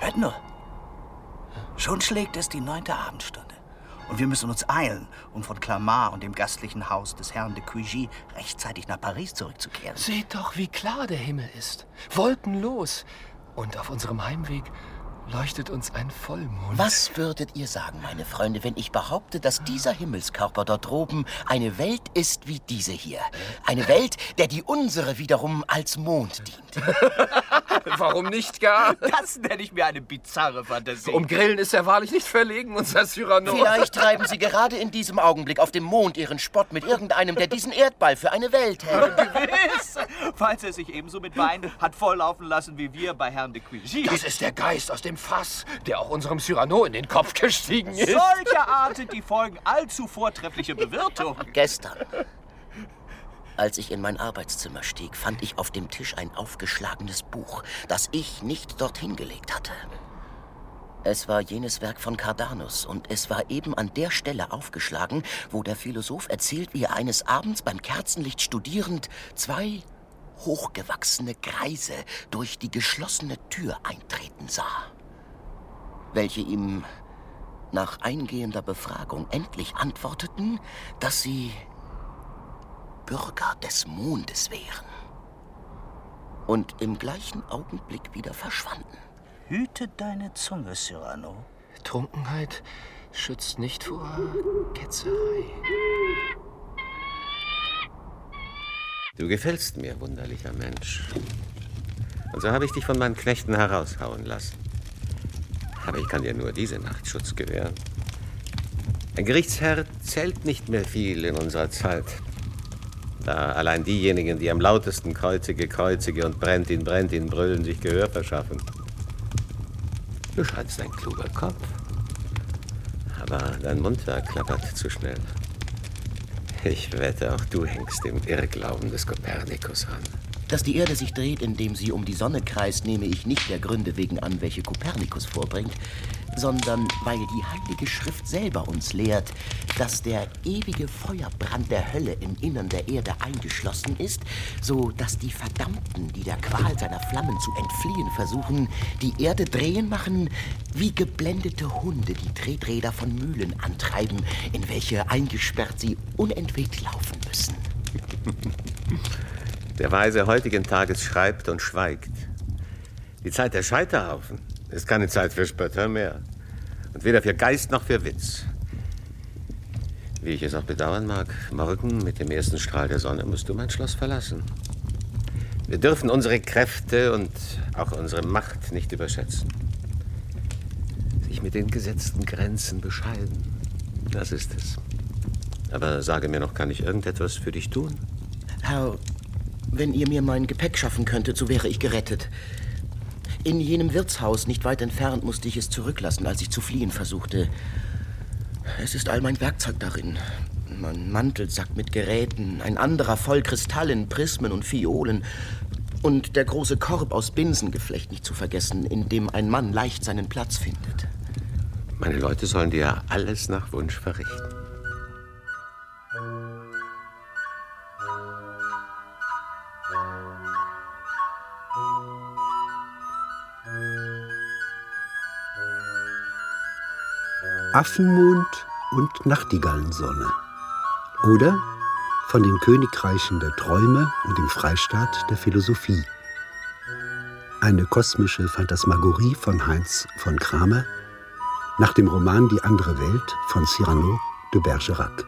Hört nur. Schon schlägt es die 9. Abendstunde. Und wir müssen uns eilen, um von Clamart und dem gastlichen Haus des Herrn de Cuigy rechtzeitig nach Paris zurückzukehren. Seht doch, wie klar der Himmel ist. Wolkenlos. Und auf unserem Heimweg leuchtet uns ein Vollmond. Was würdet ihr sagen, meine Freunde, wenn ich behaupte, dass dieser Himmelskörper dort droben eine Welt ist wie diese hier? Eine Welt, der die unsere wiederum als Mond dient. Warum nicht gar? Das nenne ich mir eine bizarre Fantasie. Um Grillen ist er wahrlich nicht verlegen, unser Cyrano. Vielleicht treiben Sie gerade in diesem Augenblick auf dem Mond Ihren Spott mit irgendeinem, der diesen Erdball für eine Welt hält. Gewiss! Falls er sich ebenso mit Wein hat volllaufen lassen wie wir bei Herrn de Cuigy. Das ist der Geist aus dem Fass, der auch unserem Cyrano in den Kopf gestiegen ist. Solcher Art sind die Folgen allzu vortrefflicher Bewirtung. Gestern, als ich in mein Arbeitszimmer stieg, fand ich auf dem Tisch ein aufgeschlagenes Buch, das ich nicht dorthin gelegt hatte. Es war jenes Werk von Cardanus und es war eben an der Stelle aufgeschlagen, wo der Philosoph erzählt, wie er eines Abends beim Kerzenlicht studierend 2 hochgewachsene Greise durch die geschlossene Tür eintreten sah, welche ihm nach eingehender Befragung endlich antworteten, dass sie Bürger des Mondes wären und im gleichen Augenblick wieder verschwanden. Hüte deine Zunge, Cyrano. Trunkenheit schützt nicht vor Ketzerei. Du gefällst mir, wunderlicher Mensch. Und so habe ich dich von meinen Knechten heraushauen lassen. Aber ich kann dir nur diese Nacht Schutz gewähren. Ein Gerichtsherr zählt nicht mehr viel in unserer Zeit. Da allein diejenigen, die am lautesten kreuzige und brennt ihn, brüllen, sich Gehör verschaffen. Du scheinst ein kluger Kopf. Aber dein Mundwerk klappert zu schnell. Ich wette, auch du hängst dem Irrglauben des Kopernikus an. Dass die Erde sich dreht, indem sie um die Sonne kreist, nehme ich nicht der Gründe wegen an, welche Kopernikus vorbringt, sondern weil die Heilige Schrift selber uns lehrt, dass der ewige Feuerbrand der Hölle im Innern der Erde eingeschlossen ist, so dass die Verdammten, die der Qual seiner Flammen zu entfliehen versuchen, die Erde drehen machen, wie geblendete Hunde die Treträder von Mühlen antreiben, in welche eingesperrt sie unentwegt laufen müssen. Der Weise heutigen Tages schreibt und schweigt. Die Zeit der Scheiterhaufen ist keine Zeit für Spötter mehr. Und weder für Geist noch für Witz. Wie ich es auch bedauern mag, morgen mit dem ersten Strahl der Sonne musst du mein Schloss verlassen. Wir dürfen unsere Kräfte und auch unsere Macht nicht überschätzen. Sich mit den gesetzten Grenzen bescheiden, das ist es. Aber sage mir noch, kann ich irgendetwas für dich tun? Herr, wenn ihr mir mein Gepäck schaffen könntet, so wäre ich gerettet. In jenem Wirtshaus, nicht weit entfernt, musste ich es zurücklassen, als ich zu fliehen versuchte. Es ist all mein Werkzeug darin. Mein Mantelsack mit Geräten, ein anderer voll Kristallen, Prismen und Phiolen und der große Korb aus Binsengeflecht nicht zu vergessen, in dem ein Mann leicht seinen Platz findet. Meine Leute sollen dir alles nach Wunsch verrichten. Affenmond und Nachtigallensonne. Oder von den Königreichen der Träume und dem Freistaat der Philosophie. Eine kosmische Phantasmagorie von Heinz von Kramer nach dem Roman Die andere Welt von Cyrano de Bergerac.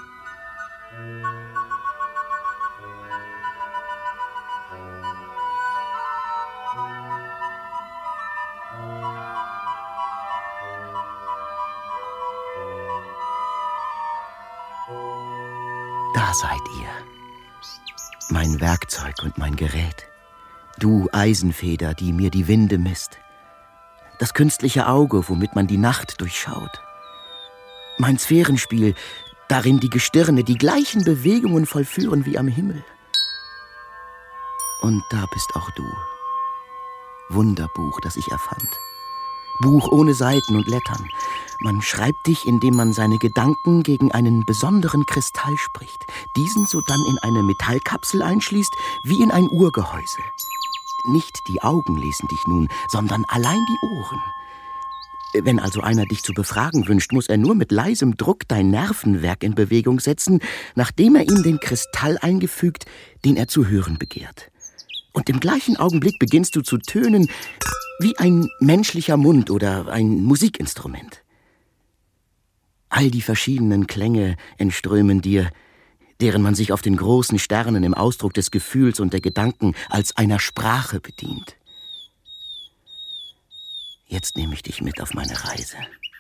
Da seid ihr. Mein Werkzeug und mein Gerät. Du Eisenfeder, die mir die Winde misst. Das künstliche Auge, womit man die Nacht durchschaut. Mein Sphärenspiel, darin die Gestirne die gleichen Bewegungen vollführen wie am Himmel. Und da bist auch du. Wunderbuch, das ich erfand. Buch ohne Seiten und Lettern. Man schreibt dich, indem man seine Gedanken gegen einen besonderen Kristall spricht, diesen sodann in eine Metallkapsel einschließt, wie in ein Uhrgehäuse. Nicht die Augen lesen dich nun, sondern allein die Ohren. Wenn also einer dich zu befragen wünscht, muss er nur mit leisem Druck dein Nervenwerk in Bewegung setzen, nachdem er ihm den Kristall eingefügt, den er zu hören begehrt. Und im gleichen Augenblick beginnst du zu tönen wie ein menschlicher Mund oder ein Musikinstrument. All die verschiedenen Klänge entströmen dir, deren man sich auf den großen Sternen im Ausdruck des Gefühls und der Gedanken als einer Sprache bedient. Jetzt nehme ich dich mit auf meine Reise.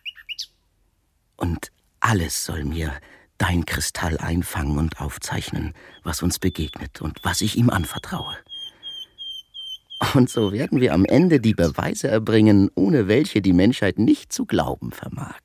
Und alles soll mir dein Kristall einfangen und aufzeichnen, was uns begegnet und was ich ihm anvertraue. Und so werden wir am Ende die Beweise erbringen, ohne welche die Menschheit nicht zu glauben vermag.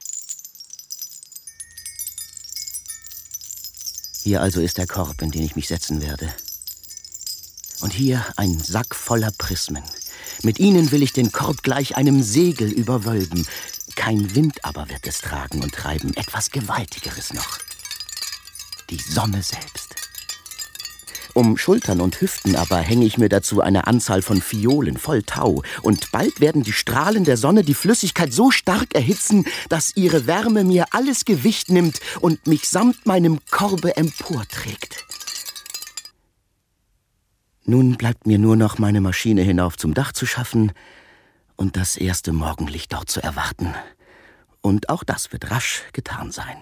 Hier also ist der Korb, in den ich mich setzen werde. Und hier ein Sack voller Prismen. Mit ihnen will ich den Korb gleich einem Segel überwölben. Kein Wind aber wird es tragen und treiben, etwas Gewaltigeres noch. Die Sonne selbst. Um Schultern und Hüften aber hänge ich mir dazu eine Anzahl von Fiolen voll Tau, und bald werden die Strahlen der Sonne die Flüssigkeit so stark erhitzen, dass ihre Wärme mir alles Gewicht nimmt und mich samt meinem Korbe emporträgt. Nun bleibt mir nur noch meine Maschine hinauf zum Dach zu schaffen und das erste Morgenlicht dort zu erwarten. Und auch das wird rasch getan sein.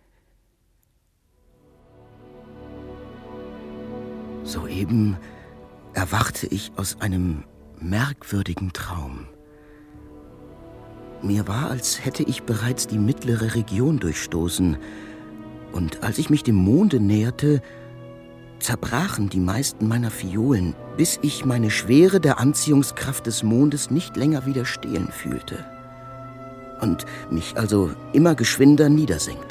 Soeben erwachte ich aus einem merkwürdigen Traum. Mir war, als hätte ich bereits die mittlere Region durchstoßen, und als ich mich dem Monde näherte, zerbrachen die meisten meiner Fiolen, bis ich meine Schwere der Anziehungskraft des Mondes nicht länger widerstehen fühlte und mich also immer geschwinder niedersenkte.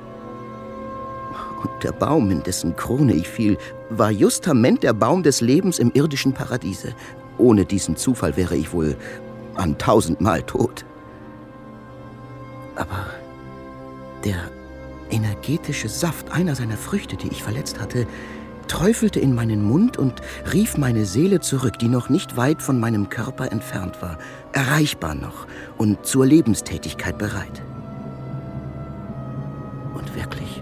Und der Baum, in dessen Krone ich fiel, war justament der Baum des Lebens im irdischen Paradiese. Ohne diesen Zufall wäre ich wohl an 1000-mal tot. Aber der energetische Saft einer seiner Früchte, die ich verletzt hatte, träufelte in meinen Mund und rief meine Seele zurück, die noch nicht weit von meinem Körper entfernt war, erreichbar noch und zur Lebenstätigkeit bereit. Und wirklich,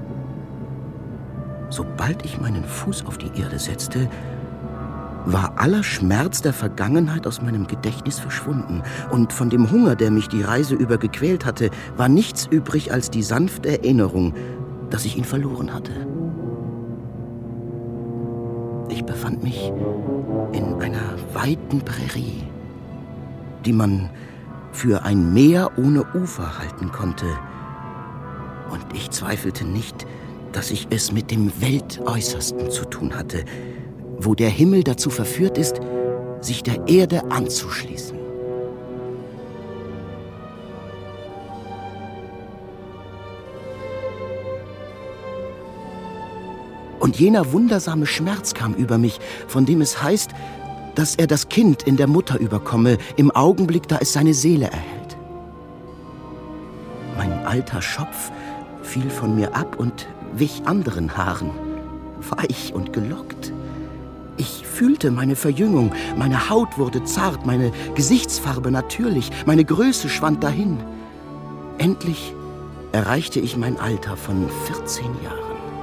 sobald ich meinen Fuß auf die Erde setzte, war aller Schmerz der Vergangenheit aus meinem Gedächtnis verschwunden, und von dem Hunger, der mich die Reise über gequält hatte, war nichts übrig als die sanfte Erinnerung, dass ich ihn verloren hatte. Ich befand mich in einer weiten Prärie, die man für ein Meer ohne Ufer halten konnte, und ich zweifelte nicht, dass ich es mit dem Weltäußersten zu tun hatte, wo der Himmel dazu verführt ist, sich der Erde anzuschließen. Und jener wundersame Schmerz kam über mich, von dem es heißt, dass er das Kind in der Mutter überkomme, im Augenblick, da es seine Seele erhält. Mein alter Schopf fiel von mir ab und wich anderen Haaren, weich und gelockt. Ich fühlte meine Verjüngung, meine Haut wurde zart, meine Gesichtsfarbe natürlich, meine Größe schwand dahin. Endlich erreichte ich mein Alter von 14 Jahren.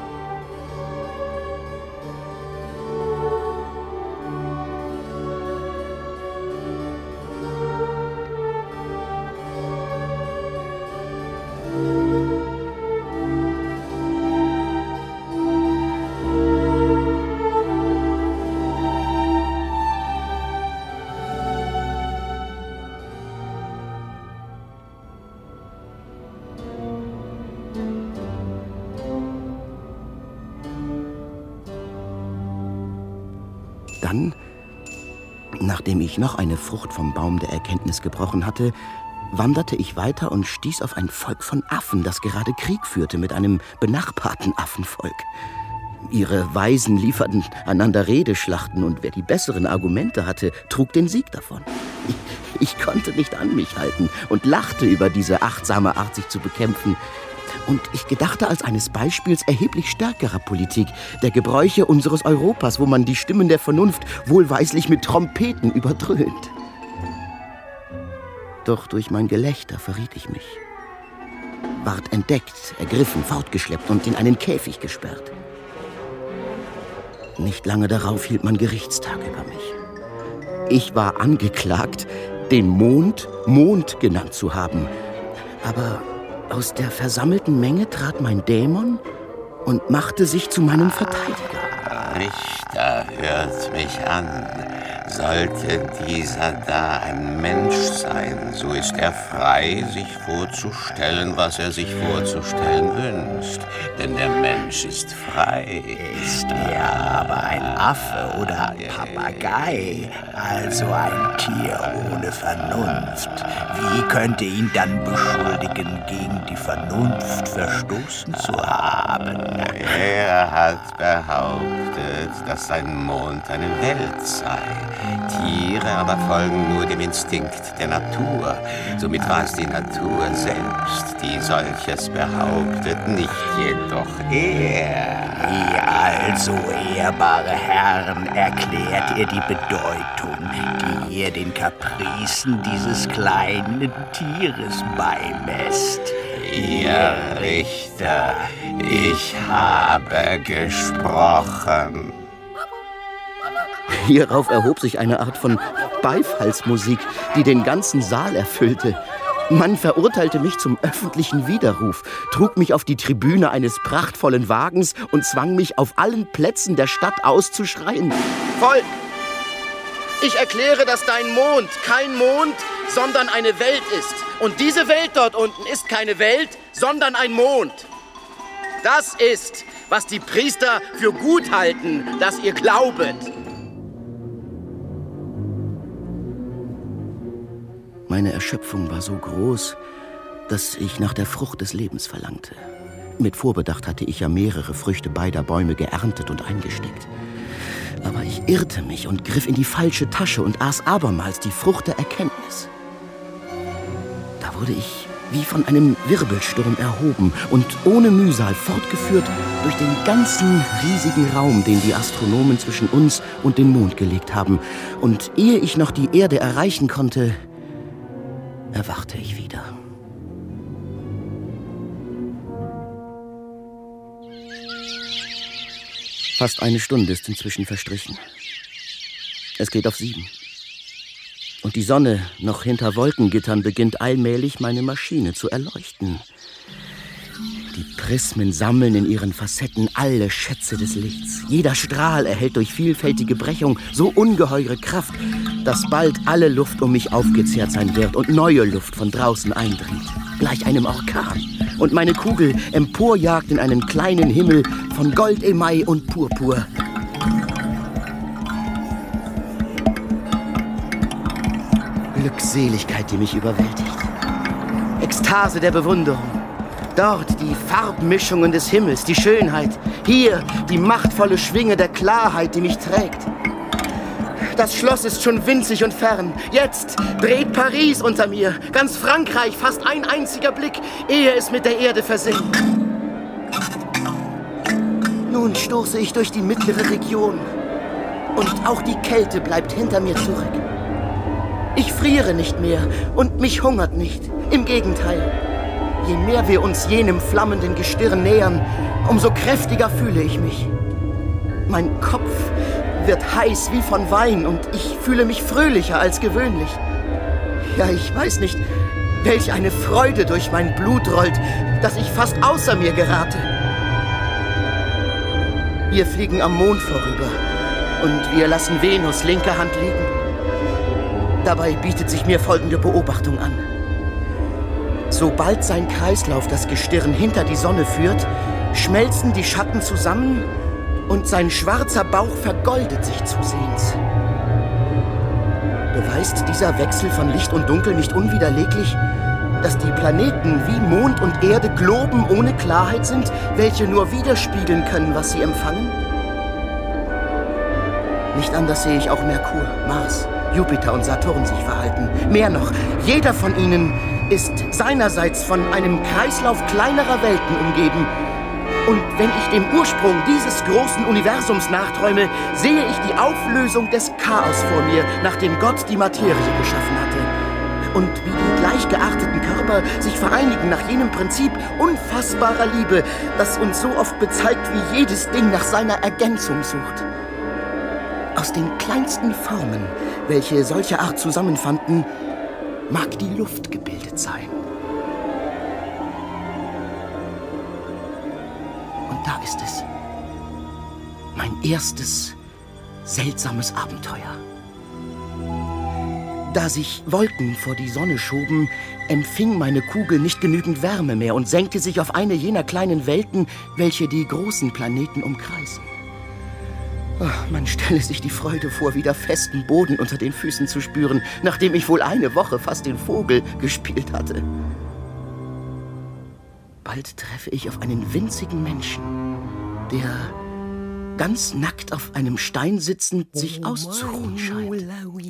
Dann, nachdem ich noch eine Frucht vom Baum der Erkenntnis gebrochen hatte, wanderte ich weiter und stieß auf ein Volk von Affen, das gerade Krieg führte mit einem benachbarten Affenvolk. Ihre Weisen lieferten einander Redeschlachten, und wer die besseren Argumente hatte, trug den Sieg davon. Ich konnte nicht an mich halten und lachte über diese achtsame Art, sich zu bekämpfen. Und ich gedachte als eines Beispiels erheblich stärkerer Politik, der Gebräuche unseres Europas, wo man die Stimmen der Vernunft wohlweislich mit Trompeten überdröhnt. Doch durch mein Gelächter verriet ich mich. Ward entdeckt, ergriffen, fortgeschleppt und in einen Käfig gesperrt. Nicht lange darauf hielt man Gerichtstag über mich. Ich war angeklagt, den Mond Mond genannt zu haben. Aber aus der versammelten Menge trat mein Dämon und machte sich zu meinem Verteidiger. Richter, hört mich an. Sollte dieser da ein Mensch sein, so ist er frei, sich vorzustellen, was er sich vorzustellen wünscht. Denn der Mensch ist frei. Ist er aber ein Affe oder ein Papagei, also ein Tier ohne Vernunft, wie könnte ihn dann beschuldigen, gegen die Vernunft verstoßen zu haben? Er hat behauptet, dass sein Mond eine Welt sei. Tiere aber folgen nur dem Instinkt der Natur. Somit war es die Natur selbst, die solches behauptet, nicht jedoch er. Wie also, ehrbare Herren, erklärt ihr die Bedeutung, die ihr den Kapricen dieses kleinen Tieres beimesst? Ihr Richter, ich habe gesprochen. Hierauf erhob sich eine Art von Beifallsmusik, die den ganzen Saal erfüllte. Man verurteilte mich zum öffentlichen Widerruf, trug mich auf die Tribüne eines prachtvollen Wagens und zwang mich auf allen Plätzen der Stadt auszuschreien: Volk! Ich erkläre, dass dein Mond kein Mond, sondern eine Welt ist. Und diese Welt dort unten ist keine Welt, sondern ein Mond. Das ist, was die Priester für gut halten, dass ihr glaubet. Meine Erschöpfung war so groß, dass ich nach der Frucht des Lebens verlangte. Mit Vorbedacht hatte ich ja mehrere Früchte beider Bäume geerntet und eingesteckt. Aber ich irrte mich und griff in die falsche Tasche und aß abermals die Frucht der Erkenntnis. Da wurde ich wie von einem Wirbelsturm erhoben und ohne Mühsal fortgeführt durch den ganzen riesigen Raum, den die Astronomen zwischen uns und den Mond gelegt haben. Und ehe ich noch die Erde erreichen konnte, erwachte ich wieder. Fast eine Stunde ist inzwischen verstrichen. Es geht auf 7. Und die Sonne, noch hinter Wolkengittern, beginnt allmählich meine Maschine zu erleuchten. Die Prismen sammeln in ihren Facetten alle Schätze des Lichts. Jeder Strahl erhält durch vielfältige Brechung so ungeheure Kraft, dass bald alle Luft um mich aufgezehrt sein wird und neue Luft von draußen eindringt, gleich einem Orkan. Und meine Kugel emporjagt in einen kleinen Himmel von Gold, Email und Purpur. Glückseligkeit, die mich überwältigt. Ekstase der Bewunderung. Dort die Farbmischungen des Himmels, die Schönheit. Hier die machtvolle Schwinge der Klarheit, die mich trägt. Das Schloss ist schon winzig und fern. Jetzt dreht Paris unter mir. Ganz Frankreich, fast ein einziger Blick, ehe es mit der Erde versinkt. Nun stoße ich durch die mittlere Region. Und auch die Kälte bleibt hinter mir zurück. Ich friere nicht mehr und mich hungert nicht. Im Gegenteil. Je mehr wir uns jenem flammenden Gestirn nähern, umso kräftiger fühle ich mich. Mein Kopf wird heiß wie von Wein und ich fühle mich fröhlicher als gewöhnlich. Ja, ich weiß nicht, welch eine Freude durch mein Blut rollt, dass ich fast außer mir gerate. Wir fliegen am Mond vorüber und wir lassen Venus linke Hand liegen. Dabei bietet sich mir folgende Beobachtung an. Sobald sein Kreislauf das Gestirn hinter die Sonne führt, schmelzen die Schatten zusammen und sein schwarzer Bauch vergoldet sich zusehends. Beweist dieser Wechsel von Licht und Dunkel nicht unwiderleglich, dass die Planeten wie Mond und Erde Globen ohne Klarheit sind, welche nur widerspiegeln können, was sie empfangen? Nicht anders sehe ich auch Merkur, Mars, Jupiter und Saturn sich verhalten. Mehr noch, jeder von ihnen ist seinerseits von einem Kreislauf kleinerer Welten umgeben. Und wenn ich dem Ursprung dieses großen Universums nachträume, sehe ich die Auflösung des Chaos vor mir, nachdem Gott die Materie geschaffen hatte. Und wie die gleich gearteten Körper sich vereinigen nach jenem Prinzip unfassbarer Liebe, das uns so oft bezeigt, wie jedes Ding nach seiner Ergänzung sucht. Aus den kleinsten Formen, welche solcher Art zusammenfanden, mag die Luft gebildet sein. Und da ist es. Mein erstes seltsames Abenteuer. Da sich Wolken vor die Sonne schoben, empfing meine Kugel nicht genügend Wärme mehr und senkte sich auf eine jener kleinen Welten, welche die großen Planeten umkreisen. Man stelle sich die Freude vor, wieder festen Boden unter den Füßen zu spüren, nachdem ich wohl eine Woche fast den Vogel gespielt hatte. Bald treffe ich auf einen winzigen Menschen, der ganz nackt auf einem Stein sitzend sich auszuruhen scheint.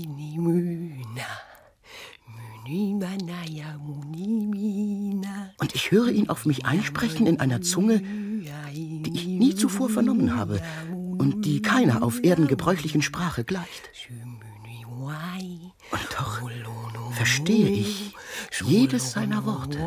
Und ich höre ihn auf mich einsprechen in einer Zunge, die ich nie zuvor vernommen habe und die keiner auf Erden gebräuchlichen Sprache gleicht. Und doch verstehe ich jedes seiner Worte.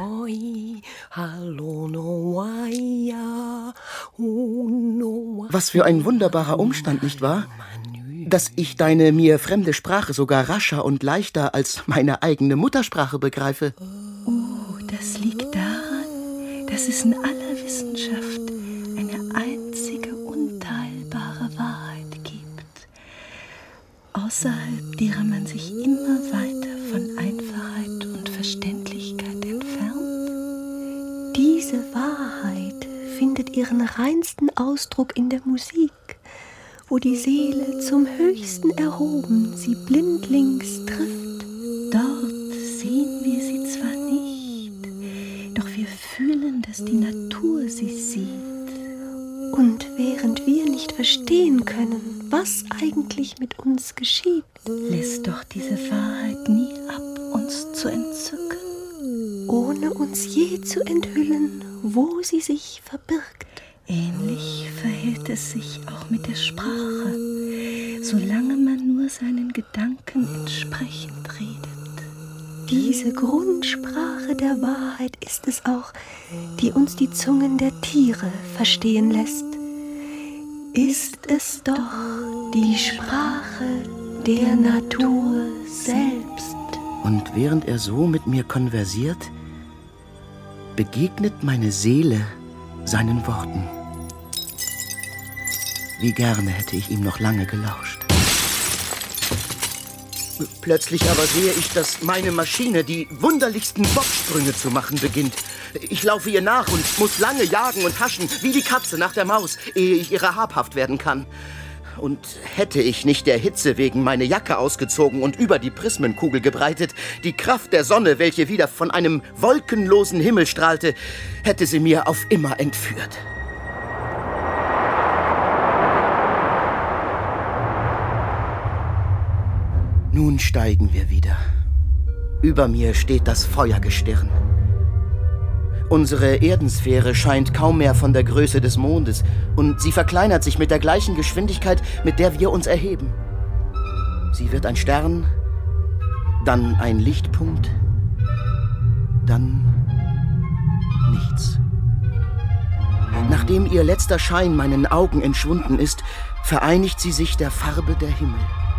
Was für ein wunderbarer Umstand, nicht wahr? Dass ich deine mir fremde Sprache sogar rascher und leichter als meine eigene Muttersprache begreife. Oh, das liegt daran, dass es in aller Wissenschaft eine einzige unteilbare Wahrheit gibt, außerhalb derer man sich immer weiter von Einfachheit und Verständlichkeit entfernt. Diese Wahrheit findet ihren reinsten Ausdruck in der Musik, wo die Seele zum Höchsten erhoben sie blindlings trifft. Dort sehen wir sie zwar nicht, doch wir fühlen, dass die Natur sie sieht. Und während wir nicht verstehen können, was eigentlich mit uns geschieht, lässt doch diese Wahrheit nie ab, uns zu entzücken, ohne uns je zu enthüllen, wo sie sich verbirgt. Ähnlich verhält es sich auch mit der Sprache, solange man nur seinen Gedanken entsprechend redet. Diese Grundsprache der Wahrheit ist es auch, die uns die Zungen der Tiere verstehen lässt. Ist es doch die Sprache der Natur selbst. Und während er so mit mir konversiert, begegnet meine Seele seinen Worten. Wie gerne hätte ich ihm noch lange gelauscht. Plötzlich aber sehe ich, dass meine Maschine die wunderlichsten Bocksprünge zu machen beginnt. Ich laufe ihr nach und muss lange jagen und haschen, wie die Katze nach der Maus, ehe ich ihrer habhaft werden kann. Und hätte ich nicht der Hitze wegen meine Jacke ausgezogen und über die Prismenkugel gebreitet, die Kraft der Sonne, welche wieder von einem wolkenlosen Himmel strahlte, hätte sie mir auf immer entführt. Nun steigen wir wieder. Über mir steht das Feuergestirn. Unsere Erdensphäre scheint kaum mehr von der Größe des Mondes und sie verkleinert sich mit der gleichen Geschwindigkeit, mit der wir uns erheben. Sie wird ein Stern, dann ein Lichtpunkt, dann nichts. Nachdem ihr letzter Schein meinen Augen entschwunden ist, vereinigt sie sich der Farbe der Himmel.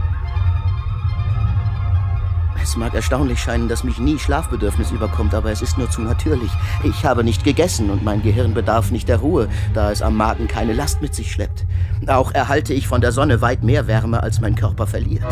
Es mag erstaunlich scheinen, dass mich nie Schlafbedürfnis überkommt, aber es ist nur zu natürlich. Ich habe nicht gegessen und mein Gehirn bedarf nicht der Ruhe, da es am Magen keine Last mit sich schleppt. Auch erhalte ich von der Sonne weit mehr Wärme, als mein Körper verliert.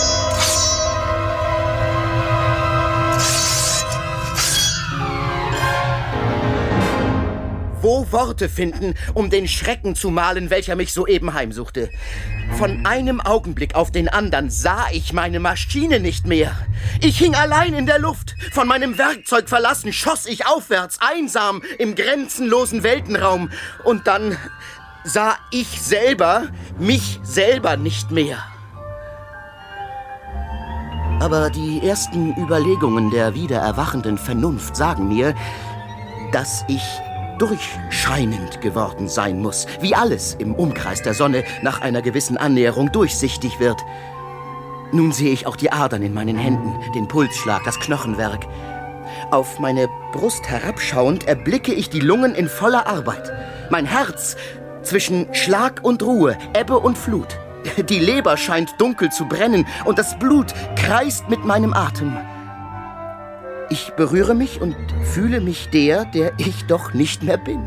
Wo Worte finden, um den Schrecken zu malen, welcher mich soeben heimsuchte. Von einem Augenblick auf den anderen sah ich meine Maschine nicht mehr. Ich hing allein in der Luft. Von meinem Werkzeug verlassen schoss ich aufwärts, einsam im grenzenlosen Weltenraum. Und dann sah ich selber mich selber nicht mehr. Aber die ersten Überlegungen der wieder erwachenden Vernunft sagen mir, dass ich durchscheinend geworden sein muss, wie alles im Umkreis der Sonne nach einer gewissen Annäherung durchsichtig wird. Nun sehe ich auch die Adern in meinen Händen, den Pulsschlag, das Knochenwerk. Auf meine Brust herabschauend erblicke ich die Lungen in voller Arbeit. Mein Herz zwischen Schlag und Ruhe, Ebbe und Flut. Die Leber scheint dunkel zu brennen und das Blut kreist mit meinem Atem. Ich berühre mich und fühle mich der ich doch nicht mehr bin.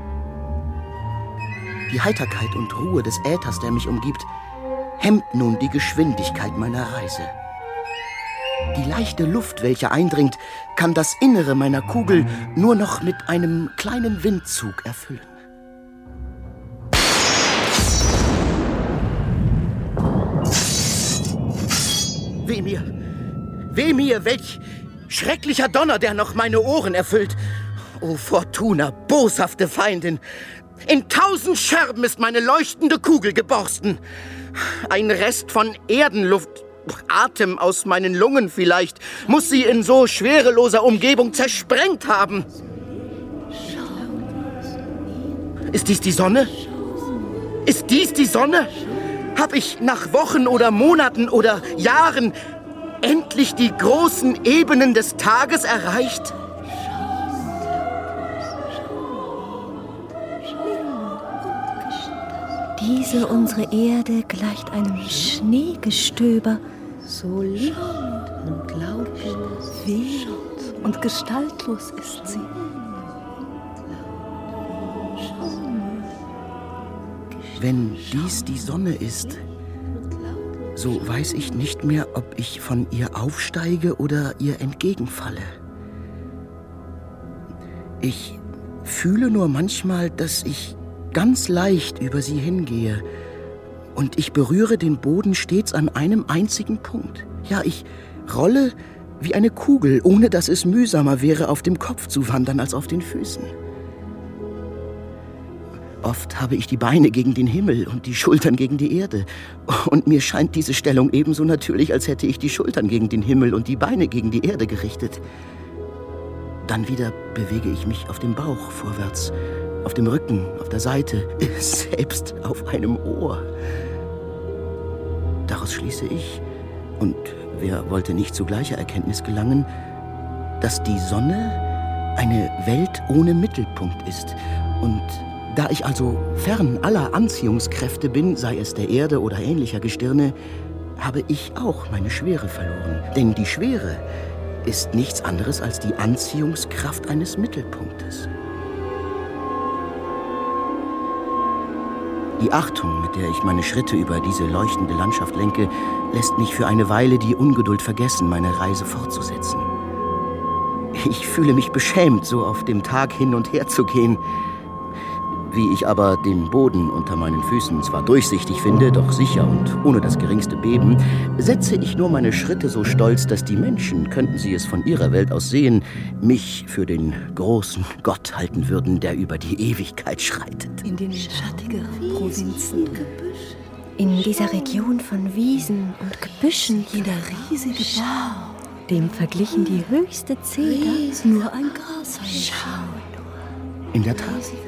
Die Heiterkeit und Ruhe des Äthers, der mich umgibt, hemmt nun die Geschwindigkeit meiner Reise. Die leichte Luft, welche eindringt, kann das Innere meiner Kugel nur noch mit einem kleinen Windzug erfüllen. Weh mir, welch schrecklicher Donner, der noch meine Ohren erfüllt. O Fortuna, boshafte Feindin, in 1000 Scherben ist meine leuchtende Kugel geborsten. Ein Rest von Erdenluft, Atem aus meinen Lungen vielleicht, muss sie in so schwereloser Umgebung zersprengt haben. Ist dies die Sonne? Ist dies die Sonne? Hab ich nach Wochen oder Monaten oder Jahren endlich die großen Ebenen des Tages erreicht? Diese unsere Erde gleicht einem Schneegestöber. So lind und lautlos, wild und gestaltlos ist sie. Wenn dies die Sonne ist, so weiß ich nicht mehr, ob ich von ihr aufsteige oder ihr entgegenfalle. Ich fühle nur manchmal, dass ich ganz leicht über sie hingehe und ich berühre den Boden stets an einem einzigen Punkt. Ja, ich rolle wie eine Kugel, ohne dass es mühsamer wäre, auf dem Kopf zu wandern als auf den Füßen. Oft habe ich die Beine gegen den Himmel und die Schultern gegen die Erde. Und mir scheint diese Stellung ebenso natürlich, als hätte ich die Schultern gegen den Himmel und die Beine gegen die Erde gerichtet. Dann wieder bewege ich mich auf dem Bauch vorwärts, auf dem Rücken, auf der Seite, selbst auf einem Ohr. Daraus schließe ich, und wer wollte nicht zu gleicher Erkenntnis gelangen, dass die Sonne eine Welt ohne Mittelpunkt ist. Und da ich also fern aller Anziehungskräfte bin, sei es der Erde oder ähnlicher Gestirne, habe ich auch meine Schwere verloren. Denn die Schwere ist nichts anderes als die Anziehungskraft eines Mittelpunktes. Die Achtung, mit der ich meine Schritte über diese leuchtende Landschaft lenke, lässt mich für eine Weile die Ungeduld vergessen, meine Reise fortzusetzen. Ich fühle mich beschämt, so auf dem Tag hin und her zu gehen. Wie ich aber den Boden unter meinen Füßen zwar durchsichtig finde, doch sicher und ohne das geringste Beben, setze ich nur meine Schritte so stolz, dass die Menschen, könnten sie es von ihrer Welt aus sehen, mich für den großen Gott halten würden, der über die Ewigkeit schreitet. In den schattigeren Provinzen, In dieser Region von Wiesen und Gebüschen, jeder riesige Baum, dem verglichen die höchste Zeder, nur ein Grashalm. In der Tat.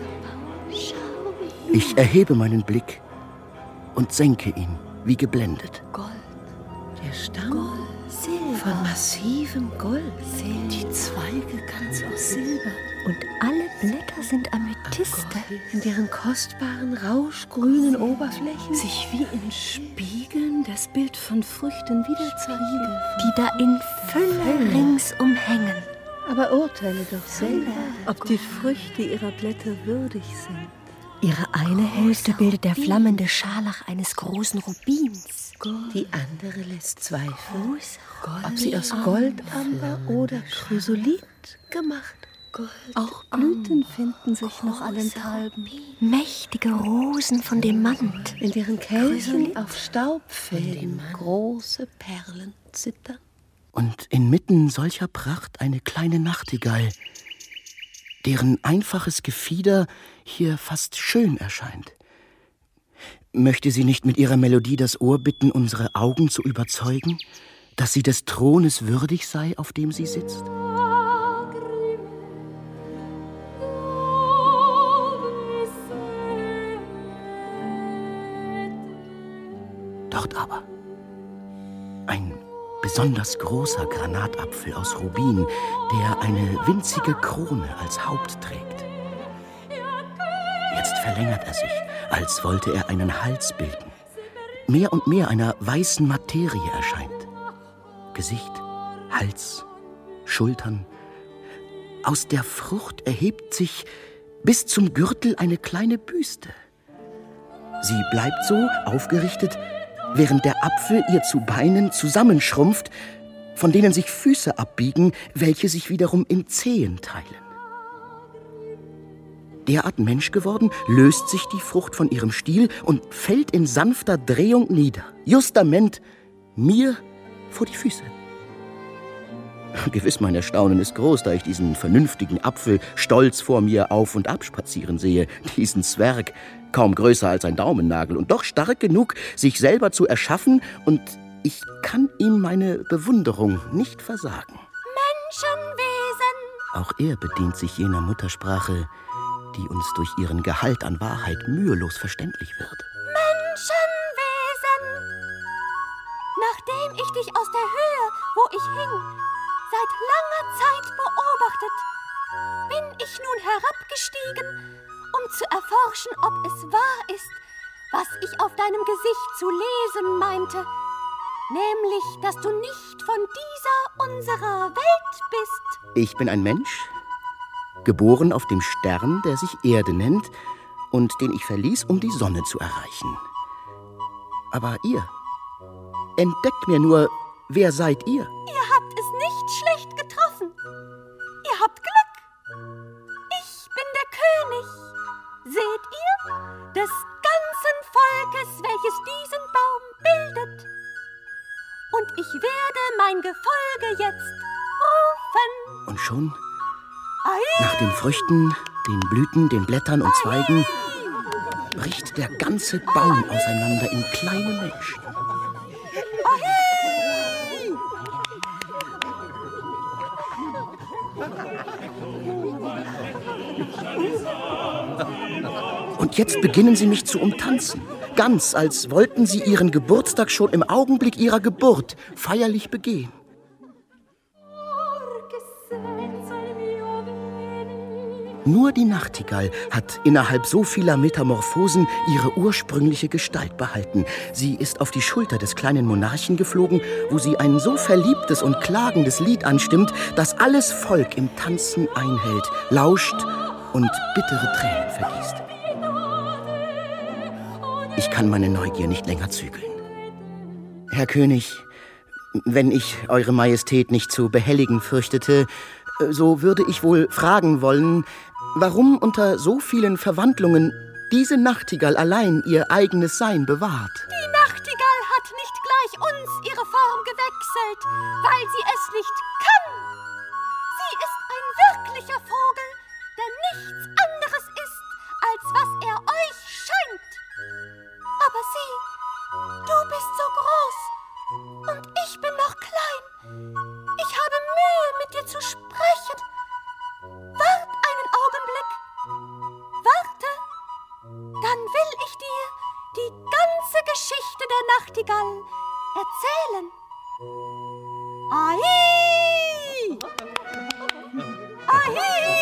Ich erhebe meinen Blick und senke ihn, wie geblendet. Gold, der Stamm von massivem Gold, die Zweige ganz aus Silber. und alle Blätter sind Amethyste, in deren kostbaren, rauschgrünen Oberflächen sich wie in Spiegeln das Bild von Früchten wiederzeigen, die da in Fülle ringsum hängen. Aber urteile doch selber, ob die Früchte ihrer Blätter würdig sind. Ihre eine Hälfte bildet der flammende Scharlach eines großen Rubins. Die andere lässt zweifeln, ob sie aus Goldamber oder Chrysolit gemacht. Auch Blüten finden sich noch allenthalben, Mächtige Rosen von Demant, in deren Kelchen auf Staubfäden große Perlen zittern. Und inmitten solcher Pracht eine kleine Nachtigall, deren einfaches Gefieder hier fast schön erscheint. Möchte sie nicht mit ihrer Melodie das Ohr bitten, unsere Augen zu überzeugen? dass sie des Thrones würdig sei, auf dem sie sitzt? Dort aber ein besonders großer Granatapfel aus Rubin, der eine winzige Krone als Haupt trägt. Jetzt verlängert er sich, als wollte er einen Hals bilden. Mehr und mehr einer weißen Materie erscheint. Gesicht, Hals, Schultern. Aus der Frucht erhebt sich bis zum Gürtel eine kleine Büste. Sie bleibt so aufgerichtet, während der Apfel ihr zu Beinen zusammenschrumpft, von denen sich Füße abbiegen, welche sich wiederum in Zehen teilen. Derart Mensch geworden, löst sich die Frucht von ihrem Stiel und fällt in sanfter Drehung nieder, justament mir vor die Füße. Gewiss, mein Erstaunen ist groß, da ich diesen vernünftigen Apfel stolz vor mir auf und ab spazieren sehe, diesen Zwerg, kaum größer als ein Daumennagel und doch stark genug, sich selber zu erschaffen, und ich kann ihm meine Bewunderung nicht versagen. Menschenwesen! Auch er bedient sich jener Muttersprache, die uns durch ihren Gehalt an Wahrheit mühelos verständlich wird. Menschenwesen! Nachdem ich dich aus der Höhe, wo ich hing, seit langer Zeit beobachtet, bin ich nun herabgestiegen, um zu erforschen, ob es wahr ist, was ich auf deinem Gesicht zu lesen meinte, nämlich, dass du nicht von dieser unserer Welt bist. Ich bin ein Mensch, geboren auf dem Stern, der sich Erde nennt und den ich verließ, um die Sonne zu erreichen. Aber ihr, entdeckt mir nur, wer seid ihr? Ihr habt es nicht schlecht getroffen. Ihr habt Glück. Ich bin der König. Seht ihr? Des ganzen Volkes, welches diesen Baum bildet. Und ich werde mein Gefolge jetzt rufen. Und schon, Ai! nach den Früchten, den Blüten, den Blättern und Zweigen, bricht der ganze Baum auseinander in kleine Menschen. Und jetzt beginnen sie mich zu umtanzen, ganz als wollten sie ihren Geburtstag schon im Augenblick ihrer Geburt feierlich begehen. Nur die Nachtigall hat innerhalb so vieler Metamorphosen ihre ursprüngliche Gestalt behalten. Sie ist auf die Schulter des kleinen Monarchen geflogen, wo sie ein so verliebtes und klagendes Lied anstimmt, dass alles Volk im Tanzen einhält, lauscht und bittere Tränen vergießt. Ich kann meine Neugier nicht länger zügeln. Herr König, wenn ich Eure Majestät nicht zu behelligen fürchtete, so würde ich wohl fragen wollen, warum unter so vielen Verwandlungen diese Nachtigall allein ihr eigenes Sein bewahrt. Die Nachtigall hat nicht gleich uns ihre Form gewechselt, weil sie es nicht kann. Sie ist ein wirklicher Vogel, der nichts anderes ist, als was er euch scheint. Aber sieh, du bist so groß und ich bin noch klein. Ich habe Mühe, mit dir zu sprechen. Wart einen Augenblick. Warte, dann will ich dir die ganze Geschichte der Nachtigall erzählen. Ai!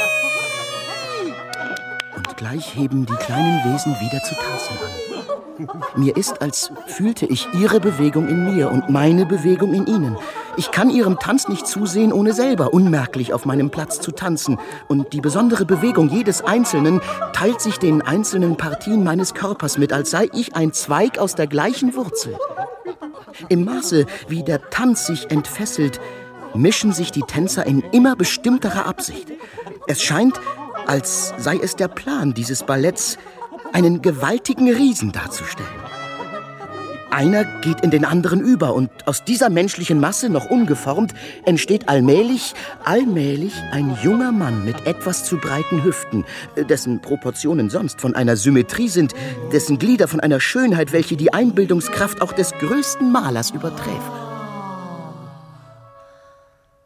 Ai! Und gleich heben die kleinen Wesen wieder zu tanzen an. Mir ist, als fühlte ich ihre Bewegung in mir und meine Bewegung in ihnen. Ich kann ihrem Tanz nicht zusehen, ohne selber unmerklich auf meinem Platz zu tanzen. Und die besondere Bewegung jedes Einzelnen teilt sich den einzelnen Partien meines Körpers mit, als sei ich ein Zweig aus der gleichen Wurzel. Im Maße, wie der Tanz sich entfesselt, mischen sich die Tänzer in immer bestimmterer Absicht. Es scheint, als sei es der Plan dieses Balletts, einen gewaltigen Riesen darzustellen. Einer geht in den anderen über und aus dieser menschlichen Masse, noch ungeformt, entsteht allmählich ein junger Mann mit etwas zu breiten Hüften, dessen Proportionen sonst von einer Symmetrie sind, dessen Glieder von einer Schönheit, welche die Einbildungskraft auch des größten Malers überträft.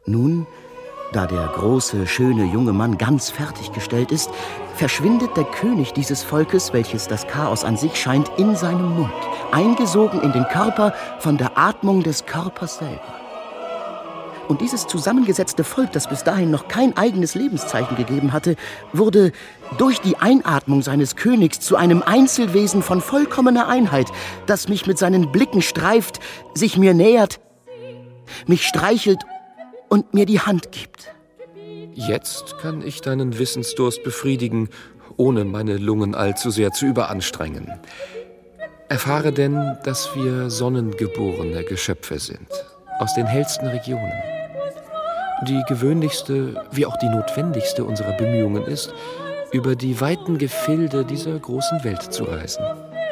Nun, da der große, schöne junge Mann ganz fertiggestellt ist, verschwindet der König dieses Volkes, welches das Chaos an sich scheint, in seinem Mund, eingesogen in den Körper von der Atmung des Körpers selber. Und dieses zusammengesetzte Volk, das bis dahin noch kein eigenes Lebenszeichen gegeben hatte, wurde durch die Einatmung seines Königs zu einem Einzelwesen von vollkommener Einheit, das mich mit seinen Blicken streift, sich mir nähert, mich streichelt und mir die Hand gibt. Jetzt kann ich deinen Wissensdurst befriedigen, ohne meine Lungen allzu sehr zu überanstrengen. Erfahre denn, dass wir sonnengeborene Geschöpfe sind, aus den hellsten Regionen. Die gewöhnlichste, wie auch die notwendigste unserer Bemühungen ist, über die weiten Gefilde dieser großen Welt zu reisen.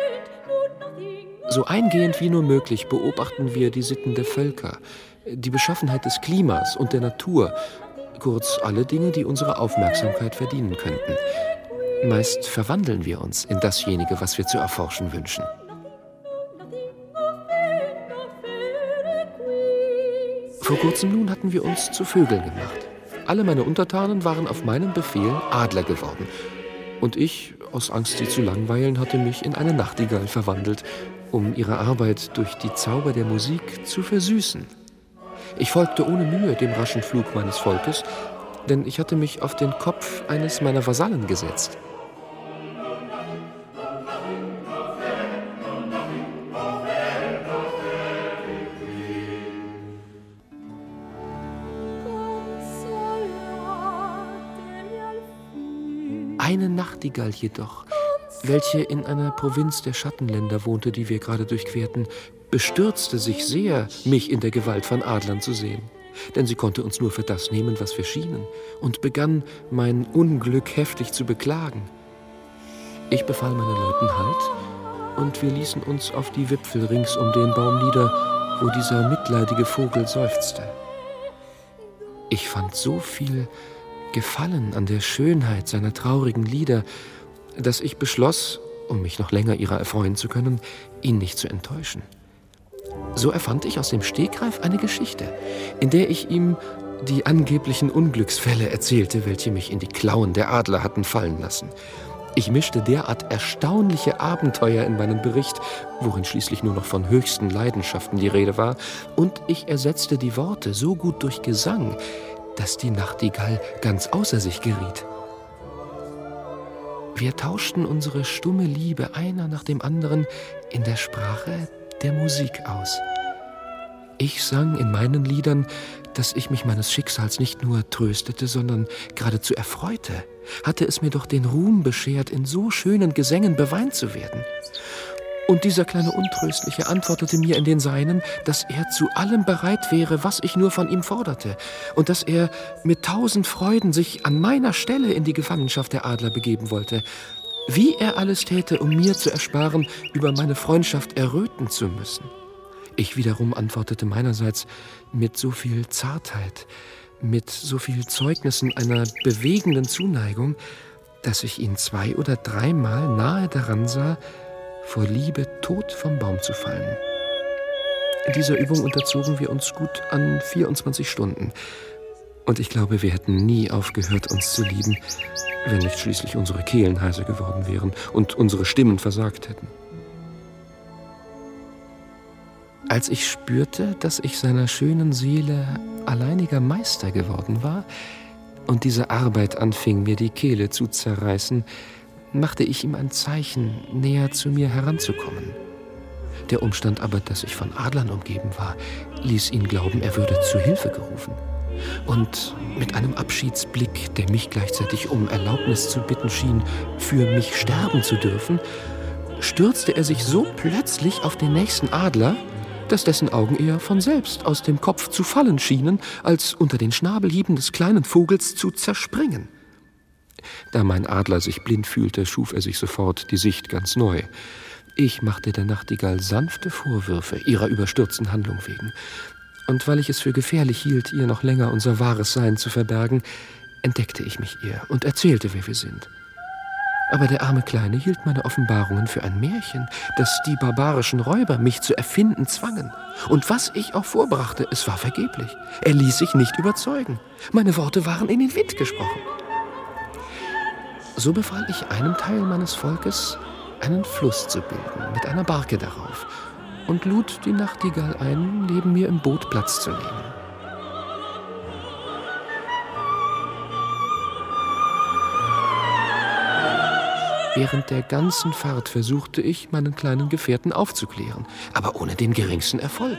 So eingehend wie nur möglich beobachten wir die Sitten der Völker, die Beschaffenheit des Klimas und der Natur, kurz alle Dinge, die unsere Aufmerksamkeit verdienen könnten. Meist verwandeln wir uns in dasjenige, was wir zu erforschen wünschen. Vor kurzem nun hatten wir uns zu Vögeln gemacht. Alle meine Untertanen waren auf meinen Befehl Adler geworden. Und ich, aus Angst, sie zu langweilen, hatte mich in eine Nachtigall verwandelt, um ihre Arbeit durch die Zauber der Musik zu versüßen. Ich folgte ohne Mühe dem raschen Flug meines Volkes, denn ich hatte mich auf den Kopf eines meiner Vasallen gesetzt. Eine Nachtigall jedoch, welche in einer Provinz der Schattenländer wohnte, die wir gerade durchquerten, bestürzte sich sehr, mich in der Gewalt von Adlern zu sehen. Denn sie konnte uns nur für das nehmen, was wir schienen, und begann, mein Unglück heftig zu beklagen. Ich befahl meinen Leuten Halt, und wir ließen uns auf die Wipfel rings um den Baum nieder, wo dieser mitleidige Vogel seufzte. Ich fand so viel Gefallen an der Schönheit seiner traurigen Lieder, dass ich beschloss, um mich noch länger ihrer erfreuen zu können, ihn nicht zu enttäuschen. So erfand ich aus dem Stegreif eine Geschichte, in der ich ihm die angeblichen Unglücksfälle erzählte, welche mich in die Klauen der Adler hatten fallen lassen. Ich mischte derart erstaunliche Abenteuer in meinen Bericht, worin schließlich nur noch von höchsten Leidenschaften die Rede war, und ich ersetzte die Worte so gut durch Gesang, dass die Nachtigall ganz außer sich geriet. Wir tauschten unsere stumme Liebe einer nach dem anderen in der Sprache der Musik aus. Ich sang in meinen Liedern, dass ich mich meines Schicksals nicht nur tröstete, sondern geradezu erfreute. Hatte es mir doch den Ruhm beschert, in so schönen Gesängen beweint zu werden. Und dieser kleine Untröstliche antwortete mir in den Seinen, dass er zu allem bereit wäre, was ich nur von ihm forderte, und dass er mit 1000 Freuden sich an meiner Stelle in die Gefangenschaft der Adler begeben wollte. Wie er alles täte, um mir zu ersparen, über meine Freundschaft erröten zu müssen. Ich wiederum antwortete meinerseits mit so viel Zartheit, mit so viel Zeugnissen einer bewegenden Zuneigung, dass ich ihn 2 oder 3 Mal nahe daran sah, vor Liebe tot vom Baum zu fallen. In dieser Übung unterzogen wir uns gut an 24 Stunden. Und ich glaube, wir hätten nie aufgehört, uns zu lieben, wenn nicht schließlich unsere Kehlen heiser geworden wären und unsere Stimmen versagt hätten. Als ich spürte, dass ich seiner schönen Seele alleiniger Meister geworden war und diese Arbeit anfing, mir die Kehle zu zerreißen, machte ich ihm ein Zeichen, näher zu mir heranzukommen. Der Umstand aber, dass ich von Adlern umgeben war, ließ ihn glauben, er würde zu Hilfe gerufen. Und mit einem Abschiedsblick, der mich gleichzeitig um Erlaubnis zu bitten schien, für mich sterben zu dürfen, stürzte er sich so plötzlich auf den nächsten Adler, dass dessen Augen eher von selbst aus dem Kopf zu fallen schienen, als unter den Schnabelhieben des kleinen Vogels zu zerspringen. Da mein Adler sich blind fühlte, schuf er sich sofort die Sicht ganz neu. Ich machte der Nachtigall sanfte Vorwürfe ihrer überstürzten Handlung wegen. Und weil ich es für gefährlich hielt, ihr noch länger unser wahres Sein zu verbergen, entdeckte ich mich ihr und erzählte, wer wir sind. Aber der arme Kleine hielt meine Offenbarungen für ein Märchen, das die barbarischen Räuber mich zu erfinden zwangen. Und was ich auch vorbrachte, es war vergeblich. Er ließ sich nicht überzeugen. Meine Worte waren in den Wind gesprochen. So befahl ich einem Teil meines Volkes, einen Fluss zu bilden, mit einer Barke darauf, und lud die Nachtigall ein, neben mir im Boot Platz zu nehmen. Während der ganzen Fahrt versuchte ich, meinen kleinen Gefährten aufzuklären, aber ohne den geringsten Erfolg.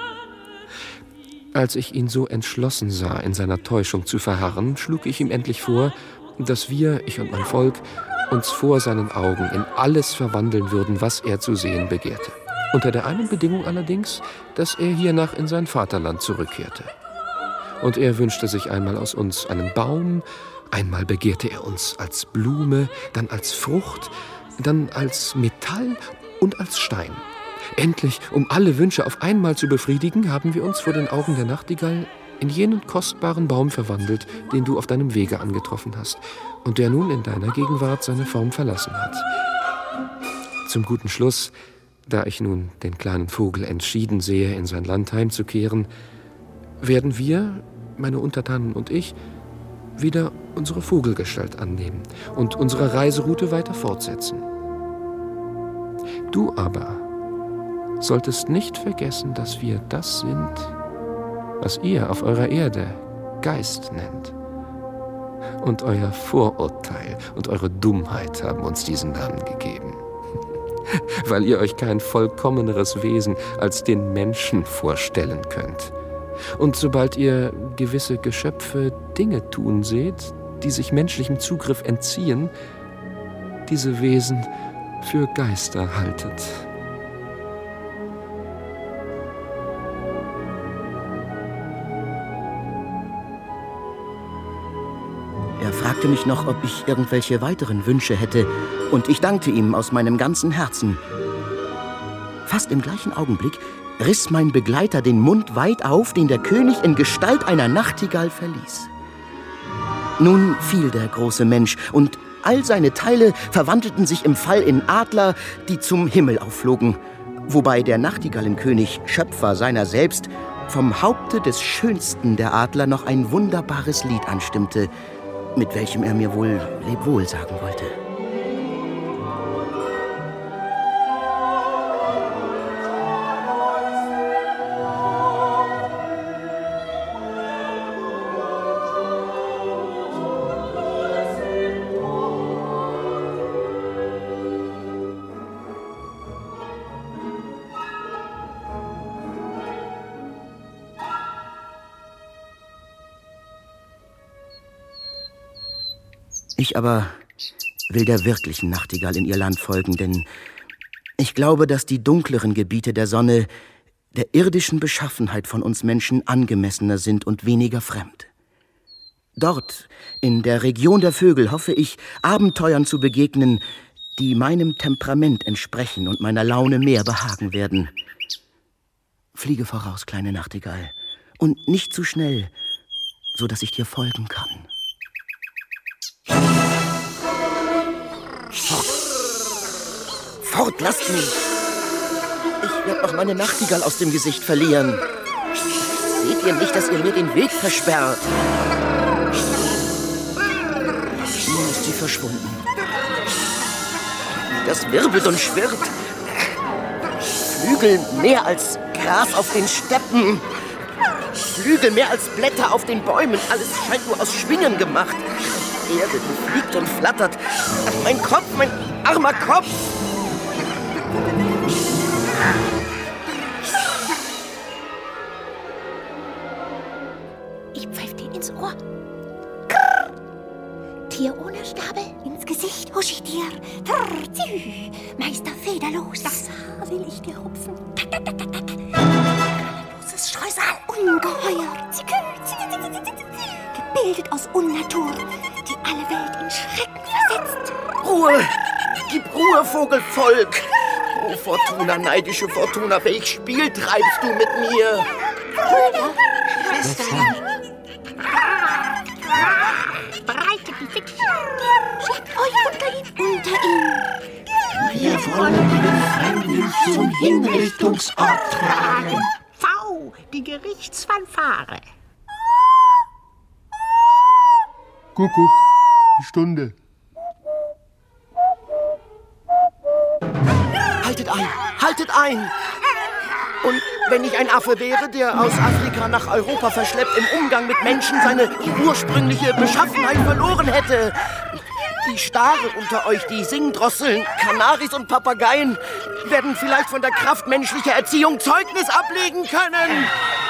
Als ich ihn so entschlossen sah, in seiner Täuschung zu verharren, schlug ich ihm endlich vor, dass wir, ich und mein Volk, uns vor seinen Augen in alles verwandeln würden, was er zu sehen begehrte. Unter der einen Bedingung allerdings, dass er hiernach in sein Vaterland zurückkehrte. Und er wünschte sich einmal aus uns einen Baum, einmal begehrte er uns als Blume, dann als Frucht, dann als Metall und als Stein. Endlich, um alle Wünsche auf einmal zu befriedigen, haben wir uns vor den Augen der Nachtigall in jenen kostbaren Baum verwandelt, den du auf deinem Wege angetroffen hast und der nun in deiner Gegenwart seine Form verlassen hat. Zum guten Schluss, da ich nun den kleinen Vogel entschieden sehe, in sein Land heimzukehren, werden wir, meine Untertanen und ich, wieder unsere Vogelgestalt annehmen und unsere Reiseroute weiter fortsetzen. Du aber solltest nicht vergessen, dass wir das sind, was ihr auf eurer Erde Geist nennt. Und euer Vorurteil und eure Dummheit haben uns diesen Namen gegeben, weil ihr euch kein vollkommeneres Wesen als den Menschen vorstellen könnt. Und sobald ihr gewisse Geschöpfe Dinge tun seht, die sich menschlichem Zugriff entziehen, diese Wesen für Geister haltet. Er fragte mich noch, ob ich irgendwelche weiteren Wünsche hätte, und ich dankte ihm aus meinem ganzen Herzen. Fast im gleichen Augenblick riss mein Begleiter den Mund weit auf, den der König in Gestalt einer Nachtigall verließ. Nun fiel der große Mensch, und all seine Teile verwandelten sich im Fall in Adler, die zum Himmel aufflogen, wobei der Nachtigallenkönig, Schöpfer seiner selbst, vom Haupte des schönsten der Adler noch ein wunderbares Lied anstimmte, mit welchem er mir wohl Lebwohl sagen wollte. Ich aber will der wirklichen Nachtigall in ihr Land folgen, denn ich glaube, dass die dunkleren Gebiete der Sonne der irdischen Beschaffenheit von uns Menschen angemessener sind und weniger fremd. Dort, in der Region der Vögel, hoffe ich, Abenteuern zu begegnen, die meinem Temperament entsprechen und meiner Laune mehr behagen werden. Fliege voraus, kleine Nachtigall, und nicht zu schnell, so dass ich dir folgen kann. Fort! Fort, lasst mich! Ich werde noch meine Nachtigall aus dem Gesicht verlieren. Seht ihr nicht, dass ihr mir den Weg versperrt? Nun ist sie verschwunden. Das wirbelt und schwirrt. Flügel mehr als Gras auf den Steppen. Flügel mehr als Blätter auf den Bäumen. Alles scheint nur aus Schwingen gemacht. Die Erde fliegt und flattert. Ach, mein Kopf, mein armer Kopf! Ich pfeife dir ins Ohr. Krrr. Tier ohne Schnabel, ins Gesicht husch ich dir. Krrr, tü. Meister Federlos, das Haar will ich dir rupfen. Tak, tak, tak, tak, tak. Loses Streusal, ungeheuer. Zikü, gebildet aus Unnatur, die alle Welt in Schrecken versetzt. Ruhe! Gib Ruhe, Vogelvolk! Oh, Fortuna, neidische Fortuna, welch Spiel treibst du mit mir? Brüder, Schwestern, bereitet Schleppt euch unter ihn. Wir wollen den Fremden zum Hinrichtungsort tragen. V, die Gerichtsfanfare. Kuckuck, die Stunde. Haltet ein! Haltet ein! Und wenn ich ein Affe wäre, der aus Afrika nach Europa verschleppt im Umgang mit Menschen seine ursprüngliche Beschaffenheit verloren hätte. Die Stare unter euch, die Singdrosseln, Kanaris und Papageien, werden vielleicht von der Kraft menschlicher Erziehung Zeugnis ablegen können.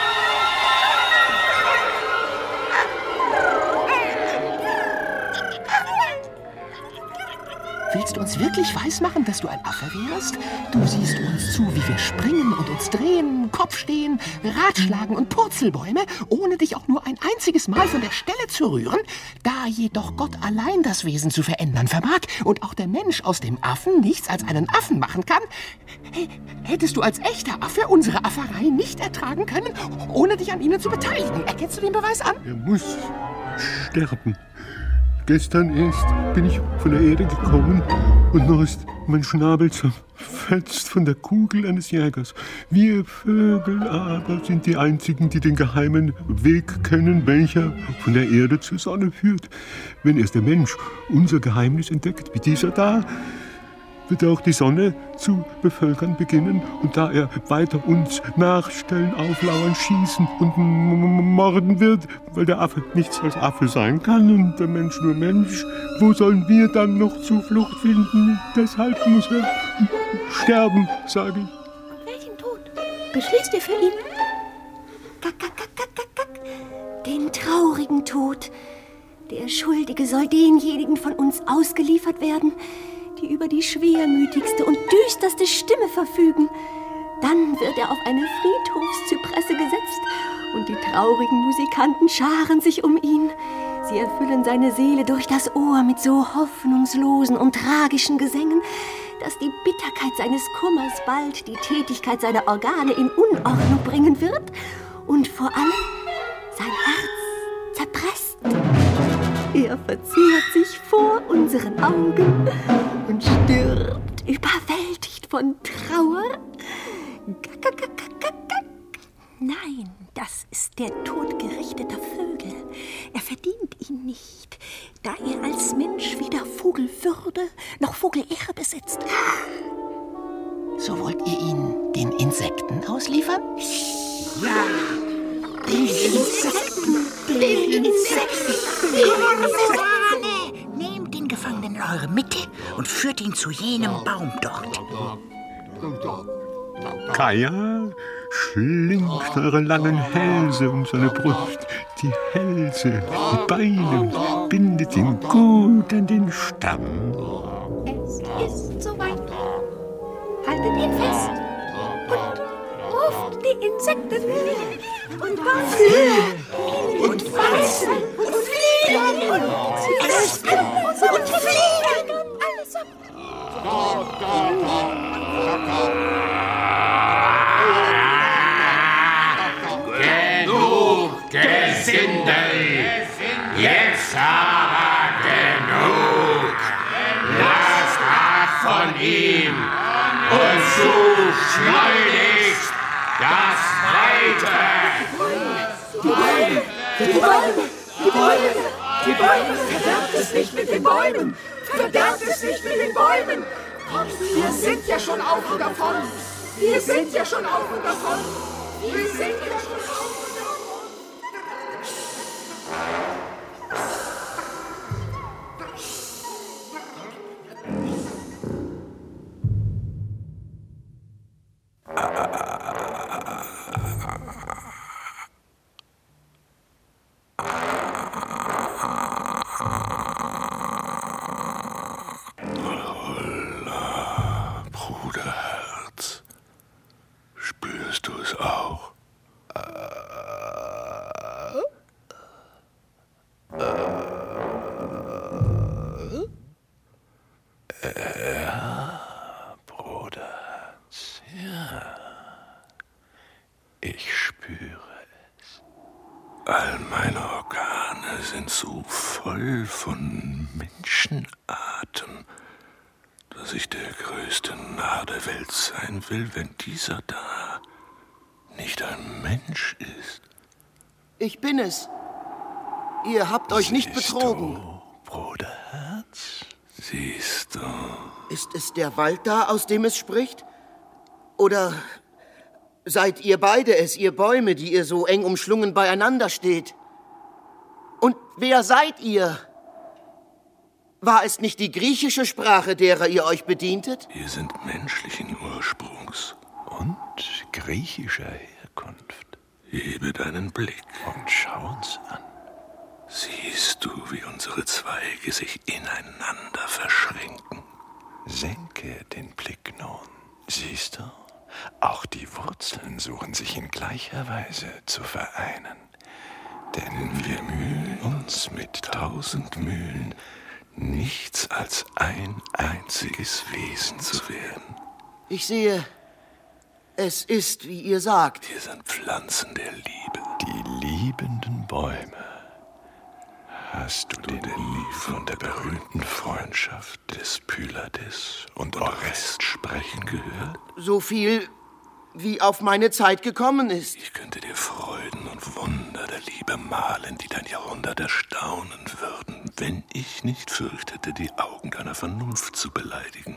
Willst du uns wirklich weismachen, dass du ein Affe wärst? Du siehst uns zu, wie wir springen und uns drehen, Kopf stehen, Ratschlagen und Purzelbäume, ohne dich auch nur ein einziges Mal von der Stelle zu rühren. Da jedoch Gott allein das Wesen zu verändern vermag und auch der Mensch aus dem Affen nichts als einen Affen machen kann, hättest du als echter Affe unsere Afferei nicht ertragen können, ohne dich an ihnen zu beteiligen. Erkennst du den Beweis an? Er muss sterben. Gestern erst bin ich von der Erde gekommen und noch ist mein Schnabel zerfetzt von der Kugel eines Jägers. Wir Vögel aber sind die einzigen, die den geheimen Weg kennen, welcher von der Erde zur Sonne führt. Wenn erst der Mensch unser Geheimnis entdeckt, wie dieser da, wird er auch die Sonne zu bevölkern beginnen. Und da er weiter uns nachstellen, auflauern, schießen und morden wird, weil der Affe nichts als Affe sein kann und der Mensch nur Mensch, wo sollen wir dann noch Zuflucht finden? Deshalb muss er sterben, sage ich. Welchen Tod beschließt ihr für ihn? Kack, kack, kack, kack, kack, kack. Den traurigen Tod. Der Schuldige soll denjenigen von uns ausgeliefert werden, die über die schwermütigste und düsterste Stimme verfügen. Dann wird er auf eine Friedhofszypresse gesetzt und die traurigen Musikanten scharen sich um ihn. Sie erfüllen seine Seele durch das Ohr mit so hoffnungslosen und tragischen Gesängen, dass die Bitterkeit seines Kummers bald die Tätigkeit seiner Organe in Unordnung bringen wird und vor allem sein Herz zerpresst. Er verzehrt sich vor unseren Augen und stirbt, überwältigt von Trauer. Nein, das ist der Tod gerichteter Vögel. Er verdient ihn nicht, da er als Mensch weder Vogelwürde noch Vogelehre besitzt. So wollt ihr ihn den Insekten ausliefern? Ja, den Insekten, den Insekten. Nehmt den Gefangenen in eure Mitte und führt ihn zu jenem Baum dort. Kaja schlingt eure langen Hälse um seine Brust. Die Hälse, die Beine, bindet ihn gut an den Stamm. Es ist soweit. Haltet ihn fest und ruft die Insekten und Wachsen und Weißen und Fliegen und Wespen und Fliegen. Allesamt. Genug Gesindel, jetzt aber genug. Lasst ab von ihm und sucht schleunigst das Weite. Die Bäume, die Bäume, die Bäume, die Bäume, verderbt es nicht mit den Bäumen, verderbt es nicht mit den Bäumen. Wir sind ja schon auf und davon, wir sind ja schon auf und davon, wir sind ja schon auf und davon. Bruderherz, spürst du es auch? Ja, Bruderherz, ja. Ich spüre es. All meine Organe sind so voll von Menschenatem, dass ich der größte Narr der Welt sein will, wenn dieser da nicht ein Mensch ist. Ich bin es. Ihr habt euch nicht betrogen. Du, Bruderherz? Siehst du? Ist es der Wald da, aus dem es spricht? Oder seid ihr beide es, ihr Bäume, die ihr so eng umschlungen beieinander steht? Und wer seid ihr? War es nicht die griechische Sprache, derer ihr euch bedientet? Wir sind menschlichen Ursprungs und griechischer Herkunft. Hebe deinen Blick und schau uns an. Siehst du, wie unsere Zweige sich ineinander verschränken? Senke den Blick nun. Siehst du? Auch die Wurzeln suchen sich in gleicher Weise zu vereinen. Denn wir mühen uns mit 1000 Mühen, nichts als ein einziges Wesen zu werden. Ich sehe, es ist, wie ihr sagt. Wir sind Pflanzen der Liebe. Die liebenden Bäume. Hast du denn nie von der berühmten Freundschaft des Pylades und Orest sprechen gehört? So viel, wie auf meine Zeit gekommen ist. Ich könnte dir Freuden und Wunder der Liebe malen, die dein Jahrhundert erstaunen würden, wenn ich nicht fürchtete, die Augen deiner Vernunft zu beleidigen.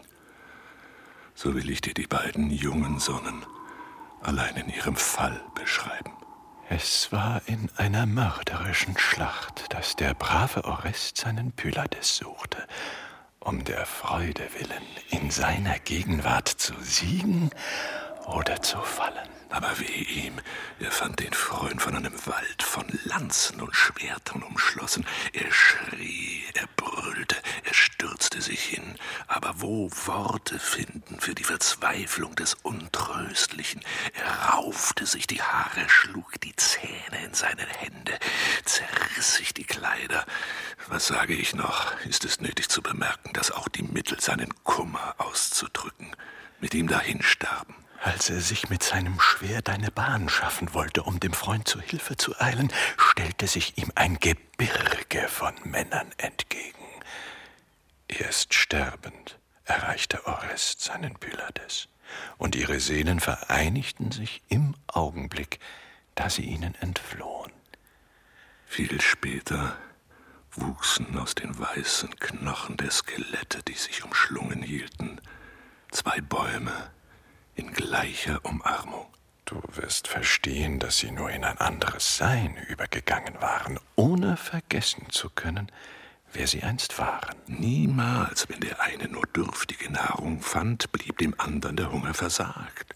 So will ich dir die beiden jungen Sonnen allein in ihrem Fall beschreiben. Es war in einer mörderischen Schlacht, dass der brave Orest seinen Pylades suchte, um der Freude willen in seiner Gegenwart zu siegen oder zu fallen. Aber weh ihm, er fand den Freund von einem Wald von Lanzen und Schwertern umschlossen. Er schrie, er brüllte, er stürzte sich hin. Aber wo Worte finden für die Verzweiflung des Untröstlichen? Er raufte sich die Haare, schlug die Zähne in seine Hände, zerriss sich die Kleider. Was sage ich noch? Ist es nötig zu bemerken, dass auch die Mittel, seinen Kummer auszudrücken, mit ihm dahinstarben? Als er sich mit seinem Schwert eine Bahn schaffen wollte, um dem Freund zu Hilfe zu eilen, stellte sich ihm ein Gebirge von Männern entgegen. Erst sterbend erreichte Orest seinen Pylades, und ihre Seelen vereinigten sich im Augenblick, da sie ihnen entflohen. Viel später wuchsen aus den weißen Knochen der Skelette, die sich umschlungen hielten, 2 Bäume, in gleicher Umarmung. Du wirst verstehen, dass sie nur in ein anderes Sein übergegangen waren, ohne vergessen zu können, wer sie einst waren. Niemals, wenn der eine nur dürftige Nahrung fand, blieb dem anderen der Hunger versagt.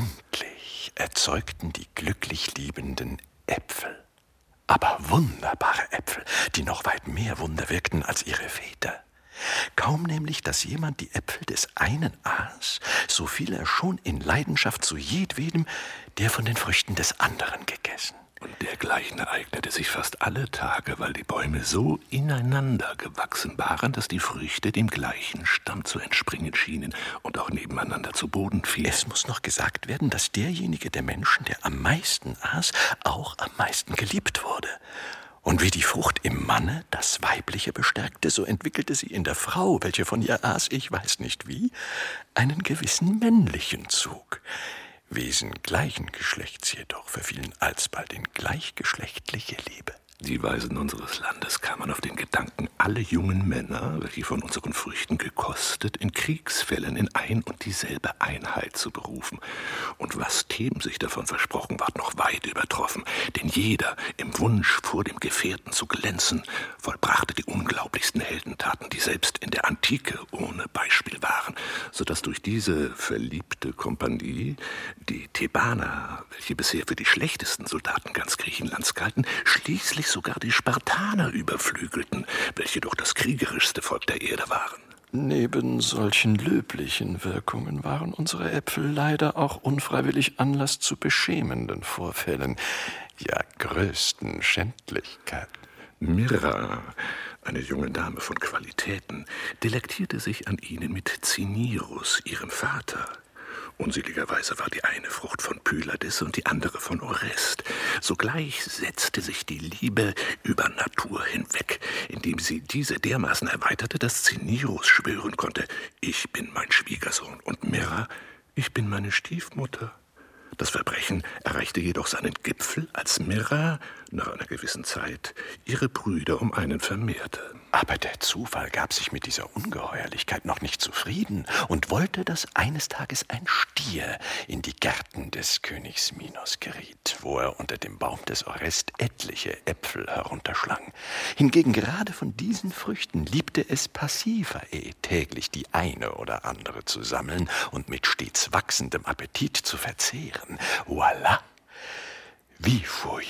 Endlich erzeugten die glücklich Liebenden Äpfel. Aber wunderbare Äpfel, die noch weit mehr Wunder wirkten als ihre Väter. Kaum nämlich, dass jemand die Äpfel des einen aß, so fiel er schon in Leidenschaft zu jedwedem, der von den Früchten des anderen gegessen. Und dergleichen ereignete sich fast alle Tage, weil die Bäume so ineinander gewachsen waren, dass die Früchte dem gleichen Stamm zu entspringen schienen und auch nebeneinander zu Boden fielen. Es muss noch gesagt werden, dass derjenige der Menschen, der am meisten aß, auch am meisten geliebt wurde. Und wie die Frucht im Manne das Weibliche bestärkte, so entwickelte sie in der Frau, welche von ihr aß, ich weiß nicht wie, einen gewissen männlichen Zug. Wesen gleichen Geschlechts jedoch verfielen alsbald in gleichgeschlechtliche Liebe. Die Weisen unseres Landes kamen auf den Gedanken, alle jungen Männer, welche von unseren Früchten gekostet, in Kriegsfällen in ein und dieselbe Einheit zu berufen. Und was Theben sich davon versprochen, ward noch weit übertroffen. Denn jeder, im Wunsch, vor dem Gefährten zu glänzen, vollbrachte die unglaublichsten Heldentaten, die selbst in der Antike ohne Beispiel waren, sodass durch diese verliebte Kompanie die Thebaner, welche bisher für die schlechtesten Soldaten ganz Griechenlands galten, schließlich sogar die Spartaner überflügelten, welche doch das kriegerischste Volk der Erde waren. Neben solchen löblichen Wirkungen waren unsere Äpfel leider auch unfreiwillig Anlass zu beschämenden Vorfällen, ja größten Schändlichkeiten. Myrrha, eine junge Dame von Qualitäten, delektierte sich an ihnen mit Zinirus, ihrem Vater. Unseligerweise war die eine Frucht von Pylades und die andere von Orest. Sogleich setzte sich die Liebe über Natur hinweg, indem sie diese dermaßen erweiterte, dass Cinyros schwören konnte, ich bin mein Schwiegersohn und Myrrha, ich bin meine Stiefmutter. Das Verbrechen erreichte jedoch seinen Gipfel, als Myrrha nach einer gewissen Zeit ihre Brüder um einen vermehrte. Aber der Zufall gab sich mit dieser Ungeheuerlichkeit noch nicht zufrieden und wollte, dass eines Tages ein Stier in die Gärten des Königs Minos geriet, wo er unter dem Baum des Orest etliche Äpfel herunterschlang. Hingegen gerade von diesen Früchten liebte es Pasiphae, täglich die eine oder andere zu sammeln und mit stets wachsendem Appetit zu verzehren. Voilà! Wie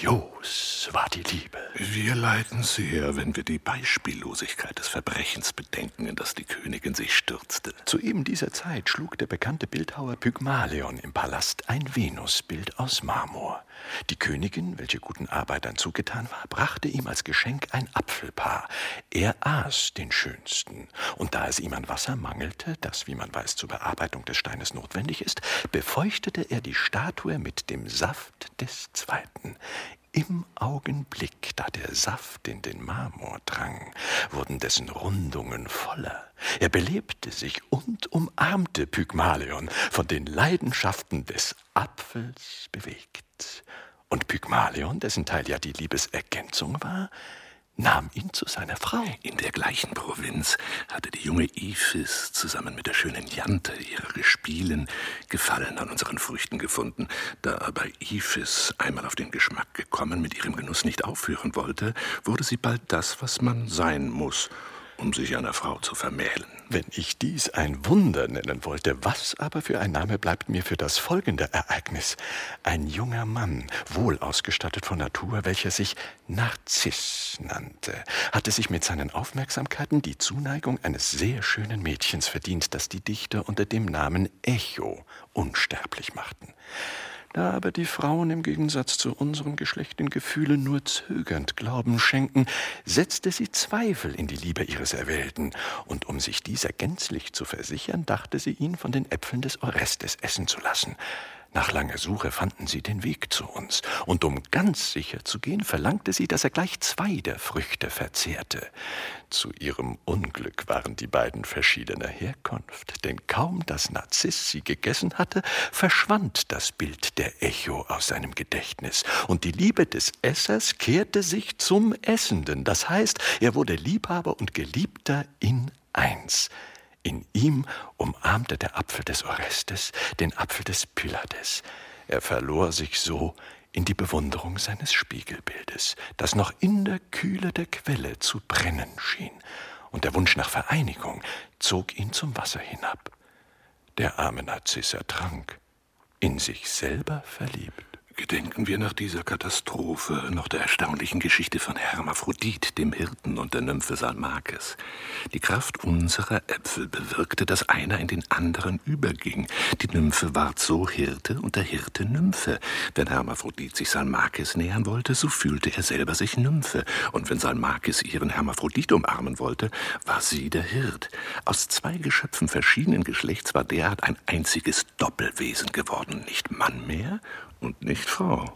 furios war die Liebe. Wir leiden sehr, wenn wir die Beispiellosigkeit des Verbrechens bedenken, in das die Königin sich stürzte. Zu eben dieser Zeit schlug der bekannte Bildhauer Pygmalion im Palast ein Venusbild aus Marmor. Die Königin, welche guten Arbeitern zugetan war, brachte ihm als Geschenk ein Apfelpaar. Er aß den schönsten, und da es ihm an Wasser mangelte, das, wie man weiß, zur Bearbeitung des Steines notwendig ist, befeuchtete er die Statue mit dem Saft des zweiten. Im Augenblick, da der Saft in den Marmor drang, wurden dessen Rundungen voller. Er belebte sich und umarmte Pygmalion, von den Leidenschaften des Apfels bewegt. Und Pygmalion, dessen Teil ja die Liebesergänzung war, nahm ihn zu seiner Frau. In der gleichen Provinz hatte die junge Iphis zusammen mit der schönen Jante ihrer Gespielen Gefallen an unseren Früchten gefunden. Da aber Iphis, einmal auf den Geschmack gekommen, mit ihrem Genuss nicht aufhören wollte, wurde sie bald das, was man sein muss, um sich einer Frau zu vermählen. Wenn ich dies ein Wunder nennen wollte, was aber für ein Name bleibt mir für das folgende Ereignis? Ein junger Mann, wohl ausgestattet von Natur, welcher sich Narziss nannte, hatte sich mit seinen Aufmerksamkeiten die Zuneigung eines sehr schönen Mädchens verdient, das die Dichter unter dem Namen Echo unsterblich machten. Da aber die Frauen im Gegensatz zu unserem Geschlecht den Gefühlen nur zögernd Glauben schenken, setzte sie Zweifel in die Liebe ihres Erwählten, und um sich dieser gänzlich zu versichern, dachte sie, ihn von den Äpfeln des Orestes essen zu lassen. Nach langer Suche fanden sie den Weg zu uns, und um ganz sicher zu gehen, verlangte sie, dass er gleich 2 der Früchte verzehrte. Zu ihrem Unglück waren die beiden verschiedener Herkunft, denn kaum, dass Narziss sie gegessen hatte, verschwand das Bild der Echo aus seinem Gedächtnis, und die Liebe des Essers kehrte sich zum Essenden, das heißt, er wurde Liebhaber und Geliebter in eins. In ihm umarmte der Apfel des Orestes den Apfel des Pylades. Er verlor sich so in die Bewunderung seines Spiegelbildes, das noch in der Kühle der Quelle zu brennen schien, und der Wunsch nach Vereinigung zog ihn zum Wasser hinab. Der arme Narziss ertrank, in sich selber verliebt. Gedenken wir nach dieser Katastrophe noch der erstaunlichen Geschichte von Hermaphrodit, dem Hirten, und der Nymphe Salmakes. Die Kraft unserer Äpfel bewirkte, dass einer in den anderen überging. Die Nymphe ward so Hirte und der Hirte Nymphe. Wenn Hermaphrodit sich Salmakes nähern wollte, so fühlte er selber sich Nymphe. Und wenn Salmakes ihren Hermaphrodit umarmen wollte, war sie der Hirt. Aus 2 Geschöpfen verschiedenen Geschlechts war derart ein einziges Doppelwesen geworden. Nicht Mann mehr und nicht Frau.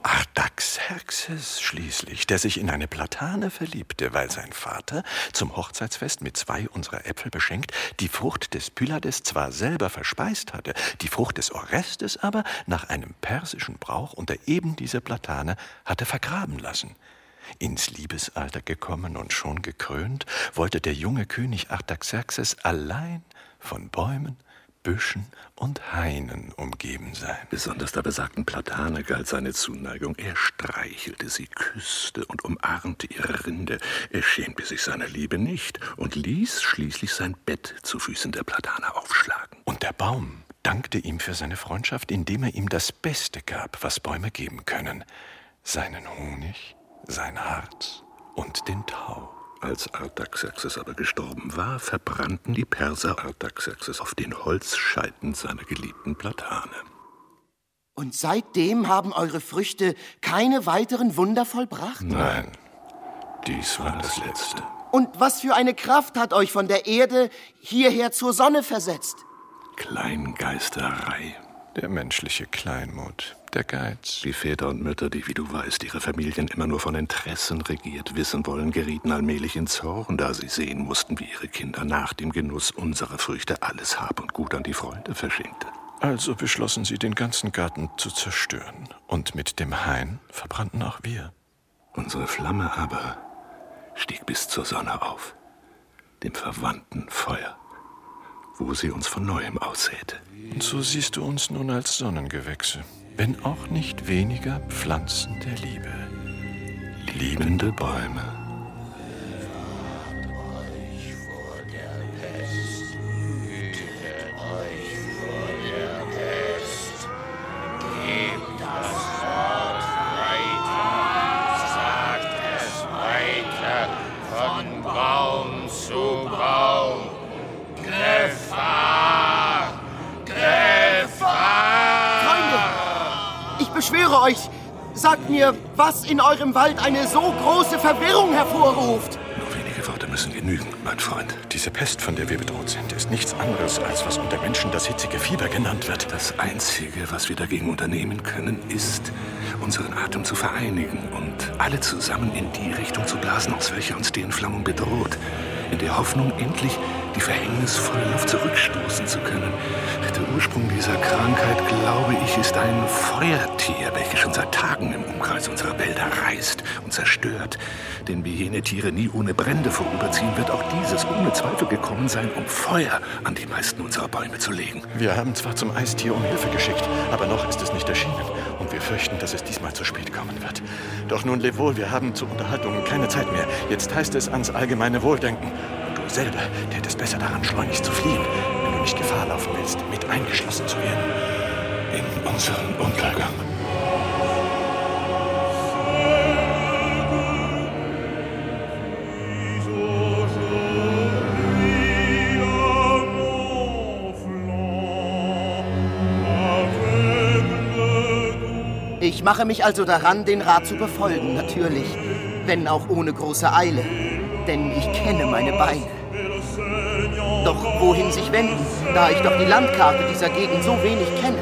Artaxerxes schließlich, der sich in eine Platane verliebte, weil sein Vater zum Hochzeitsfest mit 2 unserer Äpfel beschenkt die Frucht des Pylades zwar selber verspeist hatte, die Frucht des Orestes aber nach einem persischen Brauch unter eben dieser Platane hatte vergraben lassen. Ins Liebesalter gekommen und schon gekrönt, wollte der junge König Artaxerxes allein von Bäumen, Büschen und Hainen umgeben sein. Besonders der besagten Platane galt seine Zuneigung. Er streichelte sie, küsste und umarmte ihre Rinde. Er schämte sich seiner Liebe nicht und ließ schließlich sein Bett zu Füßen der Platane aufschlagen. Und der Baum dankte ihm für seine Freundschaft, indem er ihm das Beste gab, was Bäume geben können: seinen Honig, sein Harz und den Tau. Als Artaxerxes aber gestorben war, verbrannten die Perser Artaxerxes auf den Holzscheiten seiner geliebten Platane. Und seitdem haben eure Früchte keine weiteren Wunder vollbracht? Nein, dies war das Letzte. Und was für eine Kraft hat euch von der Erde hierher zur Sonne versetzt? Kleingeisterei. Der menschliche Kleinmut, der Geiz. Die Väter und Mütter, die, wie du weißt, ihre Familien immer nur von Interessen regiert wissen wollen, gerieten allmählich in Zorn, da sie sehen mussten, wie ihre Kinder nach dem Genuss unserer Früchte alles Hab und Gut an die Freunde verschenkten. Also beschlossen sie, den ganzen Garten zu zerstören. Und mit dem Hain verbrannten auch wir. Unsere Flamme aber stieg bis zur Sonne auf, dem verwandten Feuer, wo sie uns von Neuem aussäte. Und so siehst du uns nun als Sonnengewächse, wenn auch nicht weniger Pflanzen der Liebe. Liebende Bäume. Ich schwöre euch, sagt mir, was in eurem Wald eine so große Verwirrung hervorruft. Nur wenige Worte müssen genügen, mein Freund. Diese Pest, von der wir bedroht sind, ist nichts anderes, als was unter Menschen das hitzige Fieber genannt wird. Das Einzige, was wir dagegen unternehmen können, ist, unseren Atem zu vereinigen und alle zusammen in die Richtung zu blasen, aus welcher uns die Entflammung bedroht. In der Hoffnung, endlich die verhängnisvolle Luft zurückstoßen zu können. Der Ursprung dieser Krankheit, glaube ich, ist ein Feuertier, welches schon seit Tagen im Umkreis unserer Wälder reißt und zerstört. Denn wie jene Tiere nie ohne Brände vorüberziehen, wird auch dieses ohne Zweifel gekommen sein, um Feuer an die meisten unserer Bäume zu legen. Wir haben zwar zum Eistier um Hilfe geschickt, aber noch ist es nicht erschienen. Und wir fürchten, dass es diesmal zu spät kommen wird. Doch nun, leb wohl, wir haben zur Unterhaltung keine Zeit mehr. Jetzt heißt es ans allgemeine Wohldenken. Und du selber tätest besser daran, schleunigst zu fliehen, wenn du nicht Gefahr laufen willst, mit eingeschlossen zu werden. In unseren Untergang. Ich mache mich also daran, den Rat zu befolgen, natürlich, wenn auch ohne große Eile, denn ich kenne meine Beine. Doch wohin sich wenden, da ich doch die Landkarte dieser Gegend so wenig kenne?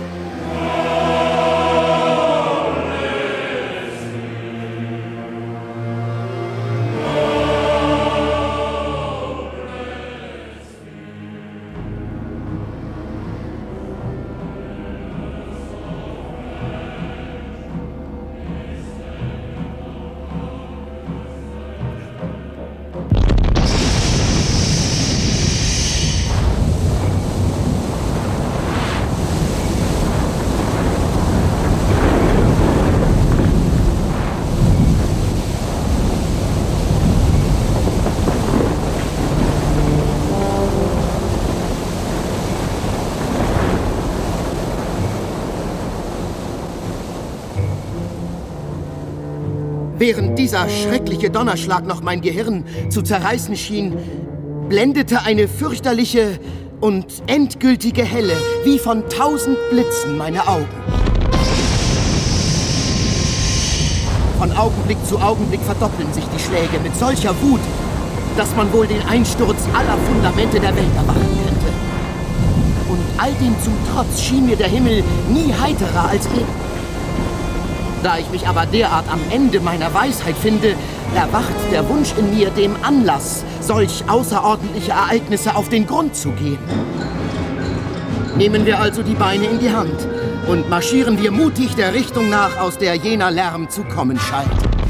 Während dieser schreckliche Donnerschlag noch mein Gehirn zu zerreißen schien, blendete eine fürchterliche und endgültige Helle wie von 1000 Blitzen meine Augen. Von Augenblick zu Augenblick verdoppeln sich die Schläge mit solcher Wut, dass man wohl den Einsturz aller Fundamente der Welt erwarten könnte. Und all dem zum Trotz schien mir der Himmel nie heiterer als eben. Da ich mich aber derart am Ende meiner Weisheit finde, erwacht der Wunsch in mir, dem Anlass, solch außerordentliche Ereignisse auf den Grund zu gehen. Nehmen wir also die Beine in die Hand und marschieren wir mutig der Richtung nach, aus der jener Lärm zu kommen scheint.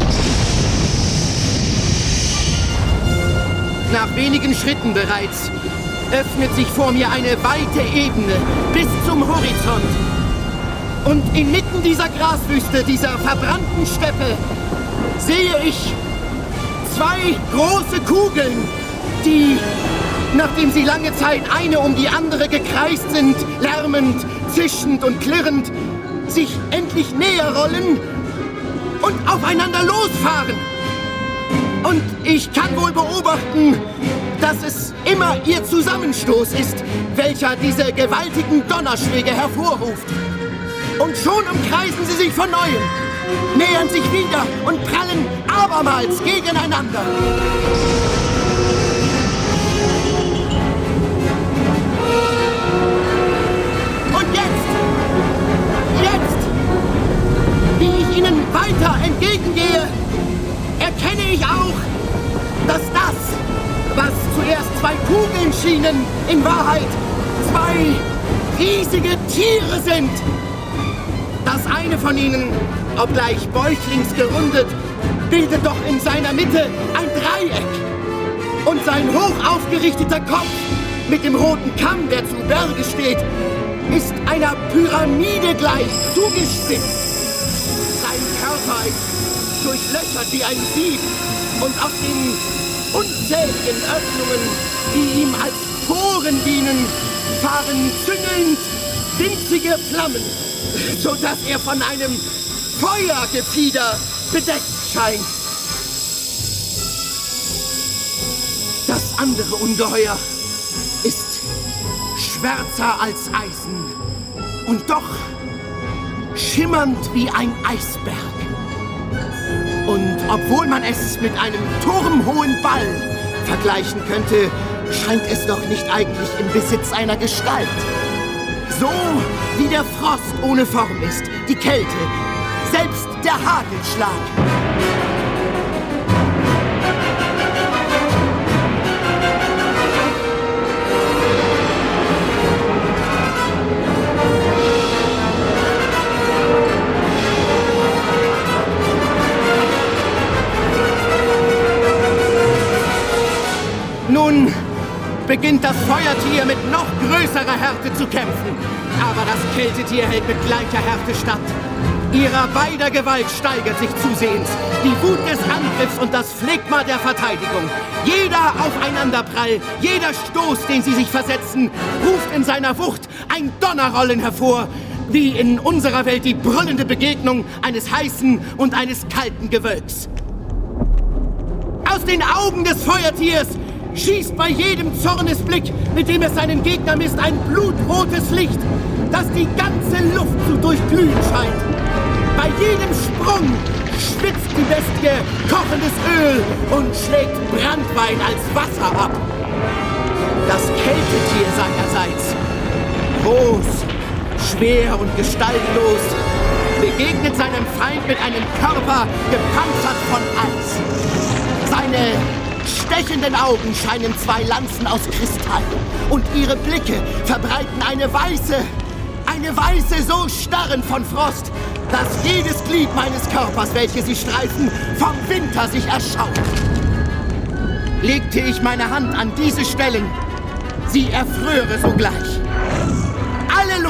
Nach wenigen Schritten bereits öffnet sich vor mir eine weite Ebene bis zum Horizont. Und inmitten dieser Graswüste, dieser verbrannten Steppe, sehe ich zwei große Kugeln, die, nachdem sie lange Zeit eine um die andere gekreist sind, lärmend, zischend und klirrend, sich endlich näher rollen und aufeinander losfahren. Und ich kann wohl beobachten, dass es immer ihr Zusammenstoß ist, welcher diese gewaltigen Donnerschläge hervorruft. Und schon umkreisen sie sich von Neuem, nähern sich wieder und prallen abermals gegeneinander. Und jetzt weiter entgegengehe, erkenne ich auch, dass das, was zuerst 2 Kugeln schienen, in Wahrheit 2 riesige Tiere sind. Das eine von ihnen, obgleich bäuchlings gerundet, bildet doch in seiner Mitte ein Dreieck. Und sein hoch aufgerichteter Kopf mit dem roten Kamm, der zu Berge steht, ist einer Pyramide gleich zugespitzt. Sein Körper ist durchlöchert wie ein Sieb und aus den unzähligen Öffnungen, die ihm als Poren dienen, fahren züngelnd winzige Flammen, sodass er von einem Feuergefieder bedeckt scheint. Das andere Ungeheuer ist schwärzer als Eisen und doch schimmernd wie ein Eisberg. Und obwohl man es mit einem turmhohen Ball vergleichen könnte, scheint es doch nicht eigentlich im Besitz einer Gestalt. So wie der Frost ohne Form ist, die Kälte, selbst der Hagelschlag. Nun beginnt das Feuertier mit noch größerer Härte zu kämpfen. Aber das Kältetier hält mit gleicher Härte stand. Ihrer beider Gewalt steigert sich zusehends die Wut des Angriffs und das Phlegma der Verteidigung. Jeder Aufeinanderprall, jeder Stoß, den sie sich versetzen, ruft in seiner Wucht ein Donnerrollen hervor, wie in unserer Welt die brüllende Begegnung eines heißen und eines kalten Gewölks. Aus den Augen des Feuertiers schießt bei jedem Zornesblick, mit dem es seinen Gegner misst, ein blutrotes Licht, das die ganze Luft zu durchglühen scheint. Bei jedem Sprung schwitzt die Bestie kochendes Öl und schlägt Branntwein als Wasser ab. Das Kältetier seinerseits, groß, schwer und gestaltlos, begegnet seinem Feind mit einem Körper gepanzert von Eis. Seine stechenden Augen scheinen 2 Lanzen aus Kristall und ihre Blicke verbreiten eine Weiße so starrend von Frost, dass jedes Glied meines Körpers, welche sie streifen, vom Winter sich erschaut. Legte ich meine Hand an diese Stellen, sie erfröre sogleich. Alle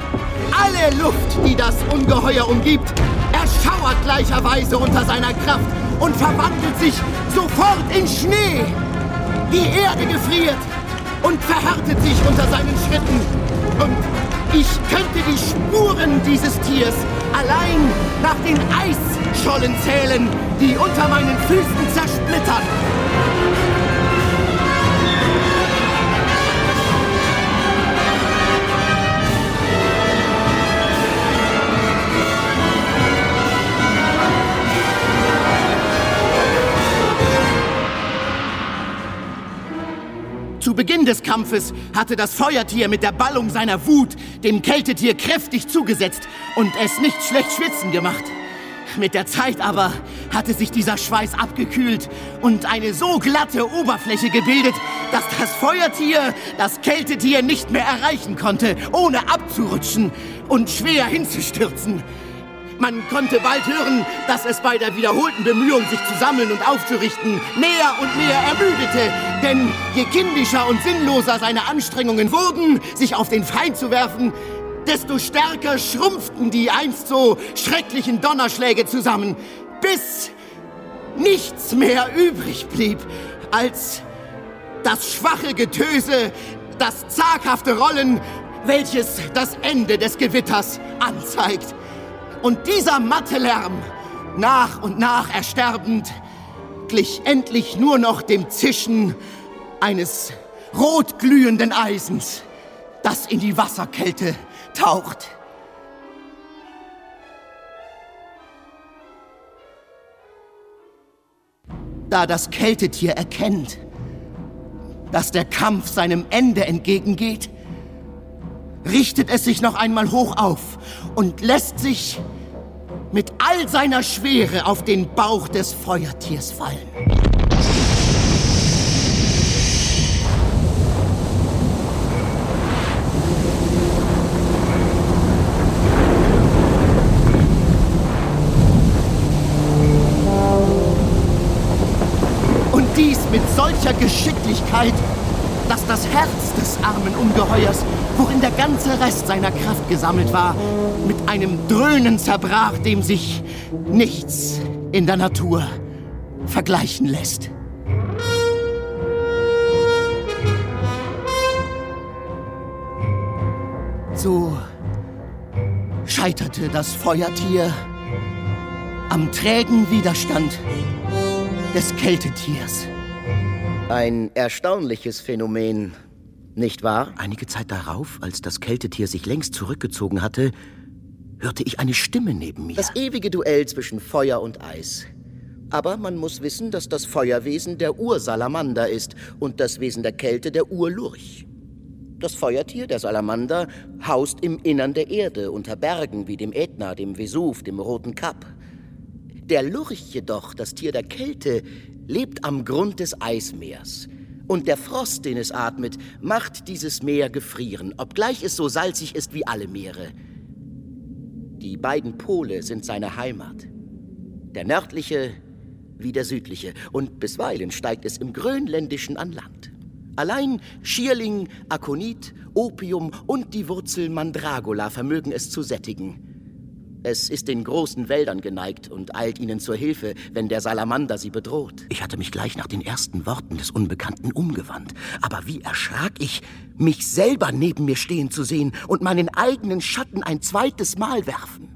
Luft, die das Ungeheuer umgibt, erschauert gleicherweise unter seiner Kraft und verwandelt sich sofort in Schnee. Die Erde gefriert und verhärtet sich unter seinen Schritten. Und ich könnte die Spuren dieses Tiers allein nach den Eisschollen zählen, die unter meinen Füßen zersplittern. Zu Beginn des Kampfes hatte das Feuertier mit der Ballung seiner Wut dem Kältetier kräftig zugesetzt und es nicht schlecht schwitzen gemacht. Mit der Zeit aber hatte sich dieser Schweiß abgekühlt und eine so glatte Oberfläche gebildet, dass das Feuertier das Kältetier nicht mehr erreichen konnte, ohne abzurutschen und schwer hinzustürzen. Man konnte bald hören, dass es bei der wiederholten Bemühung, sich zu sammeln und aufzurichten, mehr und mehr ermüdete. Denn je kindischer und sinnloser seine Anstrengungen wurden, sich auf den Feind zu werfen, desto stärker schrumpften die einst so schrecklichen Donnerschläge zusammen, bis nichts mehr übrig blieb als das schwache Getöse, das zaghafte Rollen, welches das Ende des Gewitters anzeigt. Und dieser matte Lärm, nach und nach ersterbend, glich endlich nur noch dem Zischen eines rotglühenden Eisens, das in die Wasserkälte taucht. Da das Kältetier erkennt, dass der Kampf seinem Ende entgegengeht, richtet es sich noch einmal hoch auf und lässt sich mit all seiner Schwere auf den Bauch des Feuertiers fallen. Und dies mit solcher Geschicklichkeit, dass das Herz des armen Ungeheuers, worin der ganze Rest seiner Kraft gesammelt war, mit einem Dröhnen zerbrach, dem sich nichts in der Natur vergleichen lässt. So scheiterte das Feuertier am trägen Widerstand des Kältetiers. Ein erstaunliches Phänomen, nicht wahr? Einige Zeit darauf, als das Kältetier sich längst zurückgezogen hatte, hörte ich eine Stimme neben mir. Das ewige Duell zwischen Feuer und Eis. Aber man muss wissen, dass das Feuerwesen der Ursalamander ist und das Wesen der Kälte der Urlurch. Das Feuertier, der Salamander, haust im Innern der Erde, unter Bergen wie dem Ätna, dem Vesuv, dem Roten Kap. Der Lurch jedoch, das Tier der Kälte, lebt am Grund des Eismeers. Und der Frost, den es atmet, macht dieses Meer gefrieren, obgleich es so salzig ist wie alle Meere. Die beiden Pole sind seine Heimat. Der nördliche wie der südliche. Und bisweilen steigt es im Grönländischen an Land. Allein Schierling, Akonit, Opium und die Wurzel Mandragola vermögen es zu sättigen. Es ist den großen Wäldern geneigt und eilt ihnen zur Hilfe, wenn der Salamander sie bedroht. Ich hatte mich gleich nach den ersten Worten des Unbekannten umgewandt. Aber wie erschrak ich, mich selber neben mir stehen zu sehen und meinen eigenen Schatten ein zweites Mal werfen.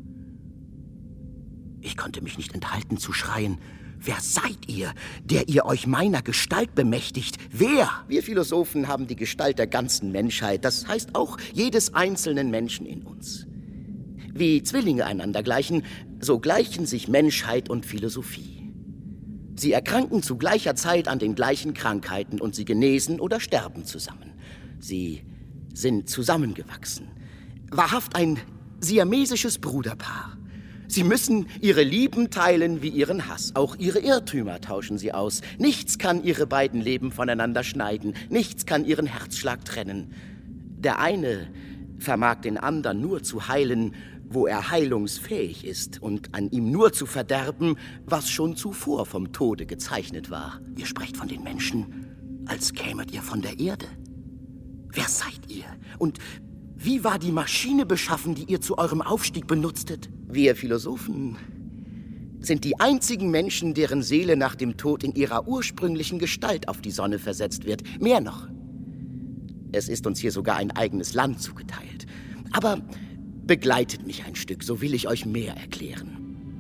Ich konnte mich nicht enthalten zu schreien: Wer seid ihr, der ihr euch meiner Gestalt bemächtigt? Wer? Wir Philosophen haben die Gestalt der ganzen Menschheit, das heißt auch jedes einzelnen Menschen in uns. Wie Zwillinge einander gleichen, so gleichen sich Menschheit und Philosophie. Sie erkranken zu gleicher Zeit an den gleichen Krankheiten und sie genesen oder sterben zusammen. Sie sind zusammengewachsen. Wahrhaft ein siamesisches Bruderpaar. Sie müssen ihre Lieben teilen wie ihren Hass. Auch ihre Irrtümer tauschen sie aus. Nichts kann ihre beiden Leben voneinander schneiden. Nichts kann ihren Herzschlag trennen. Der eine vermag den anderen nur zu heilen, wo er heilungsfähig ist, und an ihm nur zu verderben, was schon zuvor vom Tode gezeichnet war. Ihr sprecht von den Menschen, als kämet ihr von der Erde. Wer seid ihr? Und wie war die Maschine beschaffen, die ihr zu eurem Aufstieg benutztet? Wir Philosophen sind die einzigen Menschen, deren Seele nach dem Tod in ihrer ursprünglichen Gestalt auf die Sonne versetzt wird. Mehr noch. Es ist uns hier sogar ein eigenes Land zugeteilt. Aber begleitet mich ein Stück, so will ich euch mehr erklären.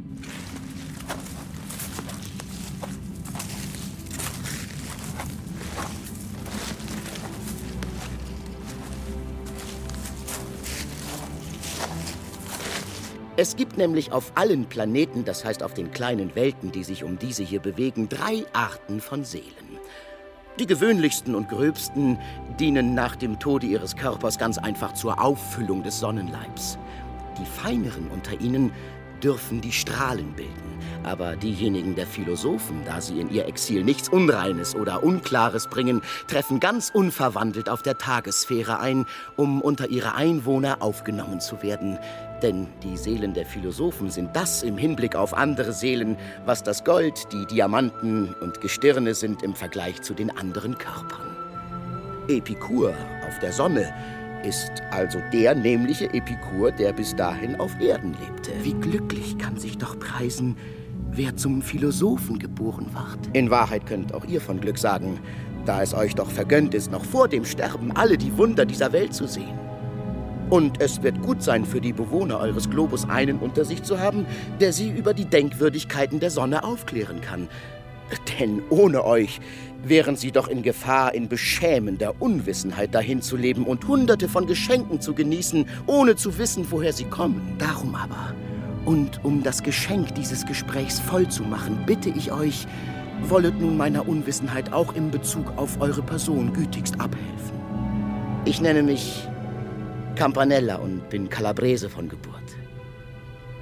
Es gibt nämlich auf allen Planeten, das heißt auf den kleinen Welten, die sich um diese hier bewegen, 3 Arten von Seelen. Die gewöhnlichsten und gröbsten dienen nach dem Tode ihres Körpers ganz einfach zur Auffüllung des Sonnenleibs. Die feineren unter ihnen dürfen die Strahlen bilden. Aber diejenigen der Philosophen, da sie in ihr Exil nichts Unreines oder Unklares bringen, treffen ganz unverwandelt auf der Tagessphäre ein, um unter ihre Einwohner aufgenommen zu werden. Denn die Seelen der Philosophen sind das im Hinblick auf andere Seelen, was das Gold, die Diamanten und Gestirne sind im Vergleich zu den anderen Körpern. Epikur auf der Sonne ist also der nämliche Epikur, der bis dahin auf Erden lebte. Wie glücklich kann sich doch preisen, wer zum Philosophen geboren ward. In Wahrheit könnt auch ihr von Glück sagen, da es euch doch vergönnt ist, noch vor dem Sterben alle die Wunder dieser Welt zu sehen. Und es wird gut sein für die Bewohner eures Globus, einen unter sich zu haben, der sie über die Denkwürdigkeiten der Sonne aufklären kann. Denn ohne euch wären sie doch in Gefahr, in beschämender Unwissenheit dahin zu leben und Hunderte von Geschenken zu genießen, ohne zu wissen, woher sie kommen. Darum aber, und um das Geschenk dieses Gesprächs voll zu machen, bitte ich euch, wollet nun meiner Unwissenheit auch in Bezug auf eure Person gütigst abhelfen. Ich nenne mich Campanella und bin Calabrese von Geburt.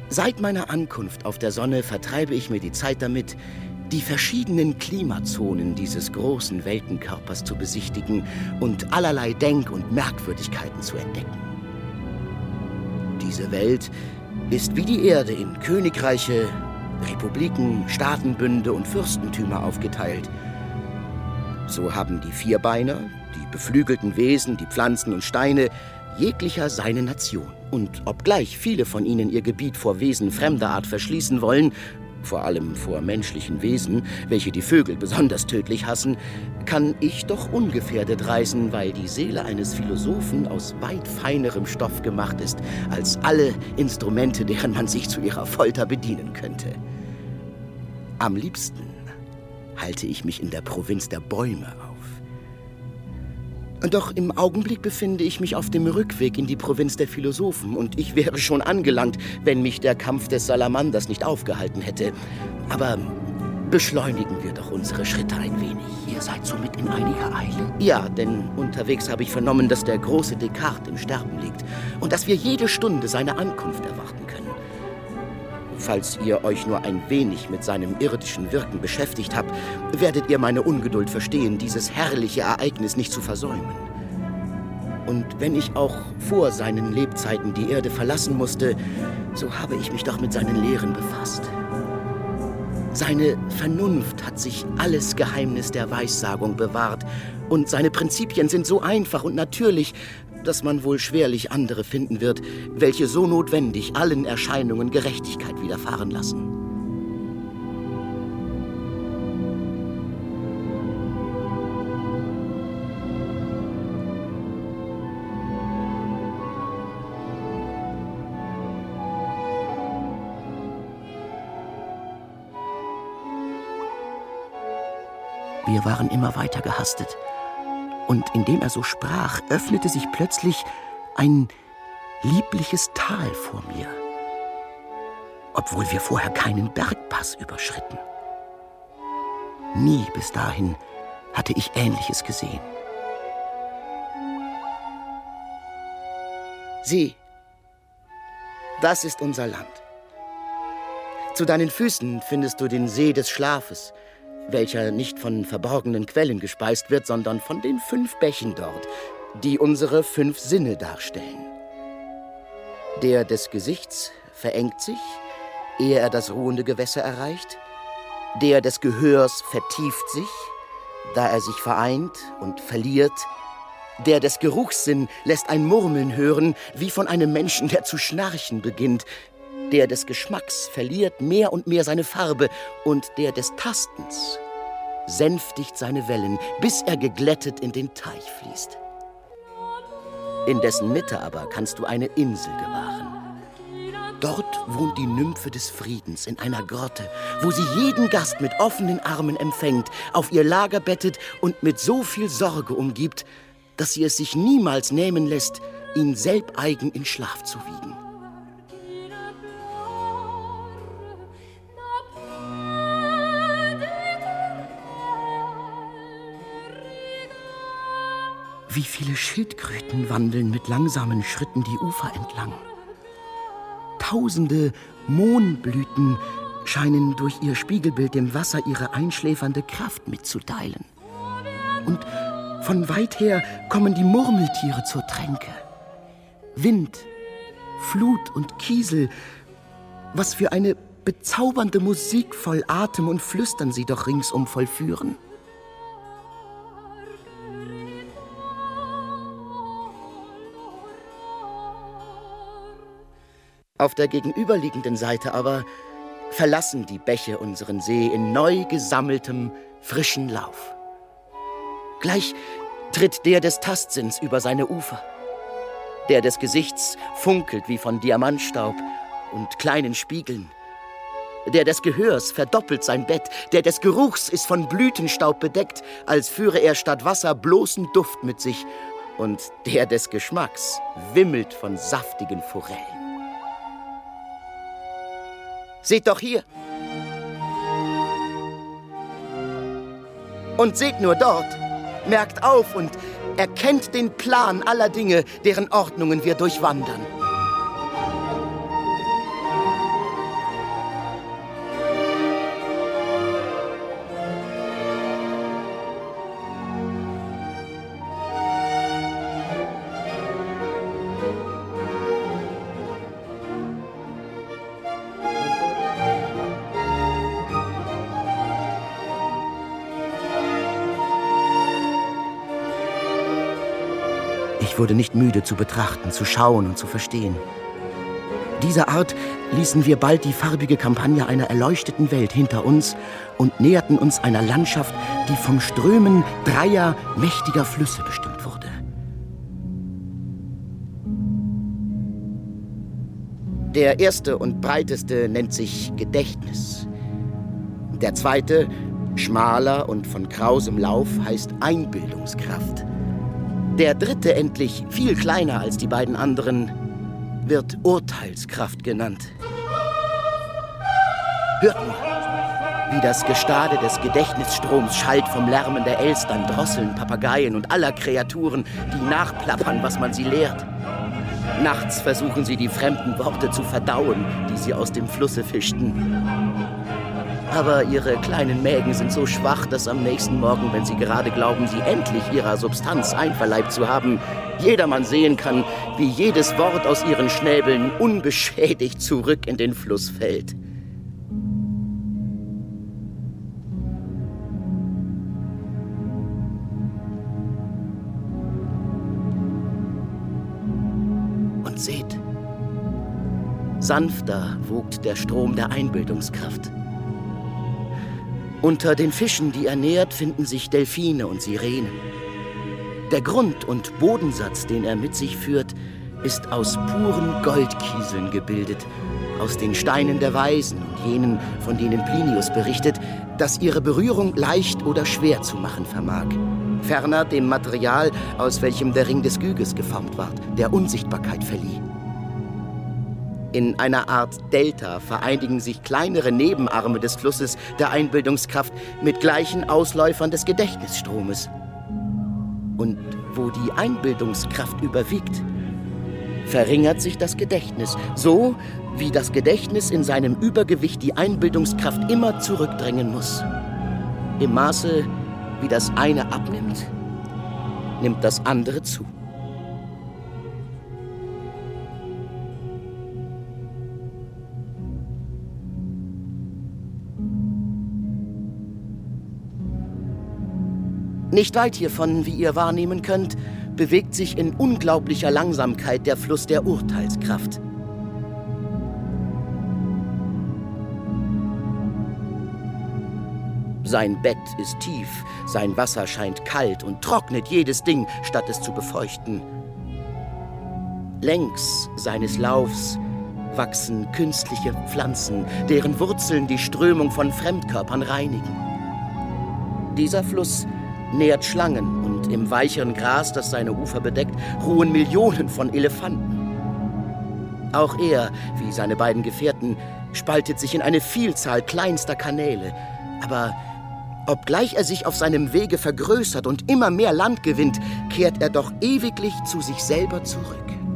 Seit meiner Ankunft auf der Sonne vertreibe ich mir die Zeit damit, die verschiedenen Klimazonen dieses großen Weltenkörpers zu besichtigen und allerlei Denk- und Merkwürdigkeiten zu entdecken. Diese Welt ist wie die Erde in Königreiche, Republiken, Staatenbünde und Fürstentümer aufgeteilt. So haben die Vierbeiner, die beflügelten Wesen, die Pflanzen und Steine, jeglicher seine Nation. Und obgleich viele von ihnen ihr Gebiet vor Wesen fremder Art verschließen wollen, vor allem vor menschlichen Wesen, welche die Vögel besonders tödlich hassen, kann ich doch ungefährdet reisen, weil die Seele eines Philosophen aus weit feinerem Stoff gemacht ist, als alle Instrumente, deren man sich zu ihrer Folter bedienen könnte. Am liebsten halte ich mich in der Provinz der Bäume auf. Doch im Augenblick befinde ich mich auf dem Rückweg in die Provinz der Philosophen und ich wäre schon angelangt, wenn mich der Kampf des Salamanders nicht aufgehalten hätte. Aber beschleunigen wir doch unsere Schritte ein wenig. Ihr seid somit in einiger Eile? Ja, denn unterwegs habe ich vernommen, dass der große Descartes im Sterben liegt und dass wir jede Stunde seine Ankunft erwarten können. Falls ihr euch nur ein wenig mit seinem irdischen Wirken beschäftigt habt, werdet ihr meine Ungeduld verstehen, dieses herrliche Ereignis nicht zu versäumen. Und wenn ich auch vor seinen Lebzeiten die Erde verlassen musste, so habe ich mich doch mit seinen Lehren befasst. Seine Vernunft hat sich alles Geheimnis der Weissagung bewahrt und seine Prinzipien sind so einfach und natürlich, dass man wohl schwerlich andere finden wird, welche so notwendig allen Erscheinungen Gerechtigkeit widerfahren lassen. Wir waren immer weiter gehastet. Und indem er so sprach, öffnete sich plötzlich ein liebliches Tal vor mir, obwohl wir vorher keinen Bergpass überschritten. Nie bis dahin hatte ich Ähnliches gesehen. Sieh, das ist unser Land. Zu deinen Füßen findest du den See des Schlafes, welcher nicht von verborgenen Quellen gespeist wird, sondern von den 5 Bächen dort, die unsere 5 Sinne darstellen. Der des Gesichts verengt sich, ehe er das ruhende Gewässer erreicht. Der des Gehörs vertieft sich, da er sich vereint und verliert. Der des Geruchssinn lässt ein Murmeln hören, wie von einem Menschen, der zu schnarchen beginnt. Der des Geschmacks verliert mehr und mehr seine Farbe und der des Tastens sänftigt seine Wellen, bis er geglättet in den Teich fließt. In dessen Mitte aber kannst du eine Insel gewahren. Dort wohnt die Nymphe des Friedens in einer Grotte, wo sie jeden Gast mit offenen Armen empfängt, auf ihr Lager bettet und mit so viel Sorge umgibt, dass sie es sich niemals nehmen lässt, ihn selbeigen in Schlaf zu wiegen. Wie viele Schildkröten wandeln mit langsamen Schritten die Ufer entlang. Tausende Mohnblüten scheinen durch ihr Spiegelbild dem Wasser ihre einschläfernde Kraft mitzuteilen. Und von weit her kommen die Murmeltiere zur Tränke. Wind, Flut und Kiesel, was für eine bezaubernde Musik voll Atem und Flüstern sie doch ringsum vollführen. Auf der gegenüberliegenden Seite aber verlassen die Bäche unseren See in neu gesammeltem, frischen Lauf. Gleich tritt der des Tastsinns über seine Ufer. Der des Gesichts funkelt wie von Diamantstaub und kleinen Spiegeln. Der des Gehörs verdoppelt sein Bett. Der des Geruchs ist von Blütenstaub bedeckt, als führe er statt Wasser bloßen Duft mit sich. Und der des Geschmacks wimmelt von saftigen Forellen. Seht doch hier. Und seht nur dort. Merkt auf und erkennt den Plan aller Dinge, deren Ordnungen wir durchwandern. wurde nicht müde zu betrachten, zu schauen und zu verstehen. Dieser Art ließen wir bald die farbige Kampagne einer erleuchteten Welt hinter uns und näherten uns einer Landschaft, die vom Strömen 3 mächtiger Flüsse bestimmt wurde. Der erste und breiteste nennt sich Gedächtnis. Der zweite, schmaler und von krausem Lauf, heißt Einbildungskraft. Der dritte, endlich viel kleiner als die beiden anderen, wird Urteilskraft genannt. Hört nur, wie das Gestade des Gedächtnisstroms schallt vom Lärmen der Elstern, Drosseln, Papageien und aller Kreaturen, die nachplappern, was man sie lehrt. Nachts versuchen sie, die fremden Worte zu verdauen, die sie aus dem Flusse fischten. Aber ihre kleinen Mägen sind so schwach, dass am nächsten Morgen, wenn sie gerade glauben, sie endlich ihrer Substanz einverleibt zu haben, jedermann sehen kann, wie jedes Wort aus ihren Schnäbeln unbeschädigt zurück in den Fluss fällt. Und seht, sanfter wogt der Strom der Einbildungskraft. Unter den Fischen, die er nährt, finden sich Delfine und Sirenen. Der Grund- und Bodensatz, den er mit sich führt, ist aus puren Goldkieseln gebildet, aus den Steinen der Weisen und jenen, von denen Plinius berichtet, dass ihre Berührung leicht oder schwer zu machen vermag. Ferner dem Material, aus welchem der Ring des Gyges geformt ward, der Unsichtbarkeit verlieh. In einer Art Delta vereinigen sich kleinere Nebenarme des Flusses der Einbildungskraft mit gleichen Ausläufern des Gedächtnisstromes. Und wo die Einbildungskraft überwiegt, verringert sich das Gedächtnis, so wie das Gedächtnis in seinem Übergewicht die Einbildungskraft immer zurückdrängen muss. Im Maße, wie das eine abnimmt, nimmt das andere zu. Nicht weit hiervon, wie ihr wahrnehmen könnt, bewegt sich in unglaublicher Langsamkeit der Fluss der Urteilskraft. Sein Bett ist tief, sein Wasser scheint kalt und trocknet jedes Ding, statt es zu befeuchten. Längs seines Laufs wachsen künstliche Pflanzen, deren Wurzeln die Strömung von Fremdkörpern reinigen. Dieser Fluss nährt Schlangen und im weicheren Gras, das seine Ufer bedeckt, ruhen Millionen von Elefanten. Auch er, wie seine beiden Gefährten, spaltet sich in eine Vielzahl kleinster Kanäle. Aber obgleich er sich auf seinem Wege vergrößert und immer mehr Land gewinnt, kehrt er doch ewiglich zu sich selber zurück.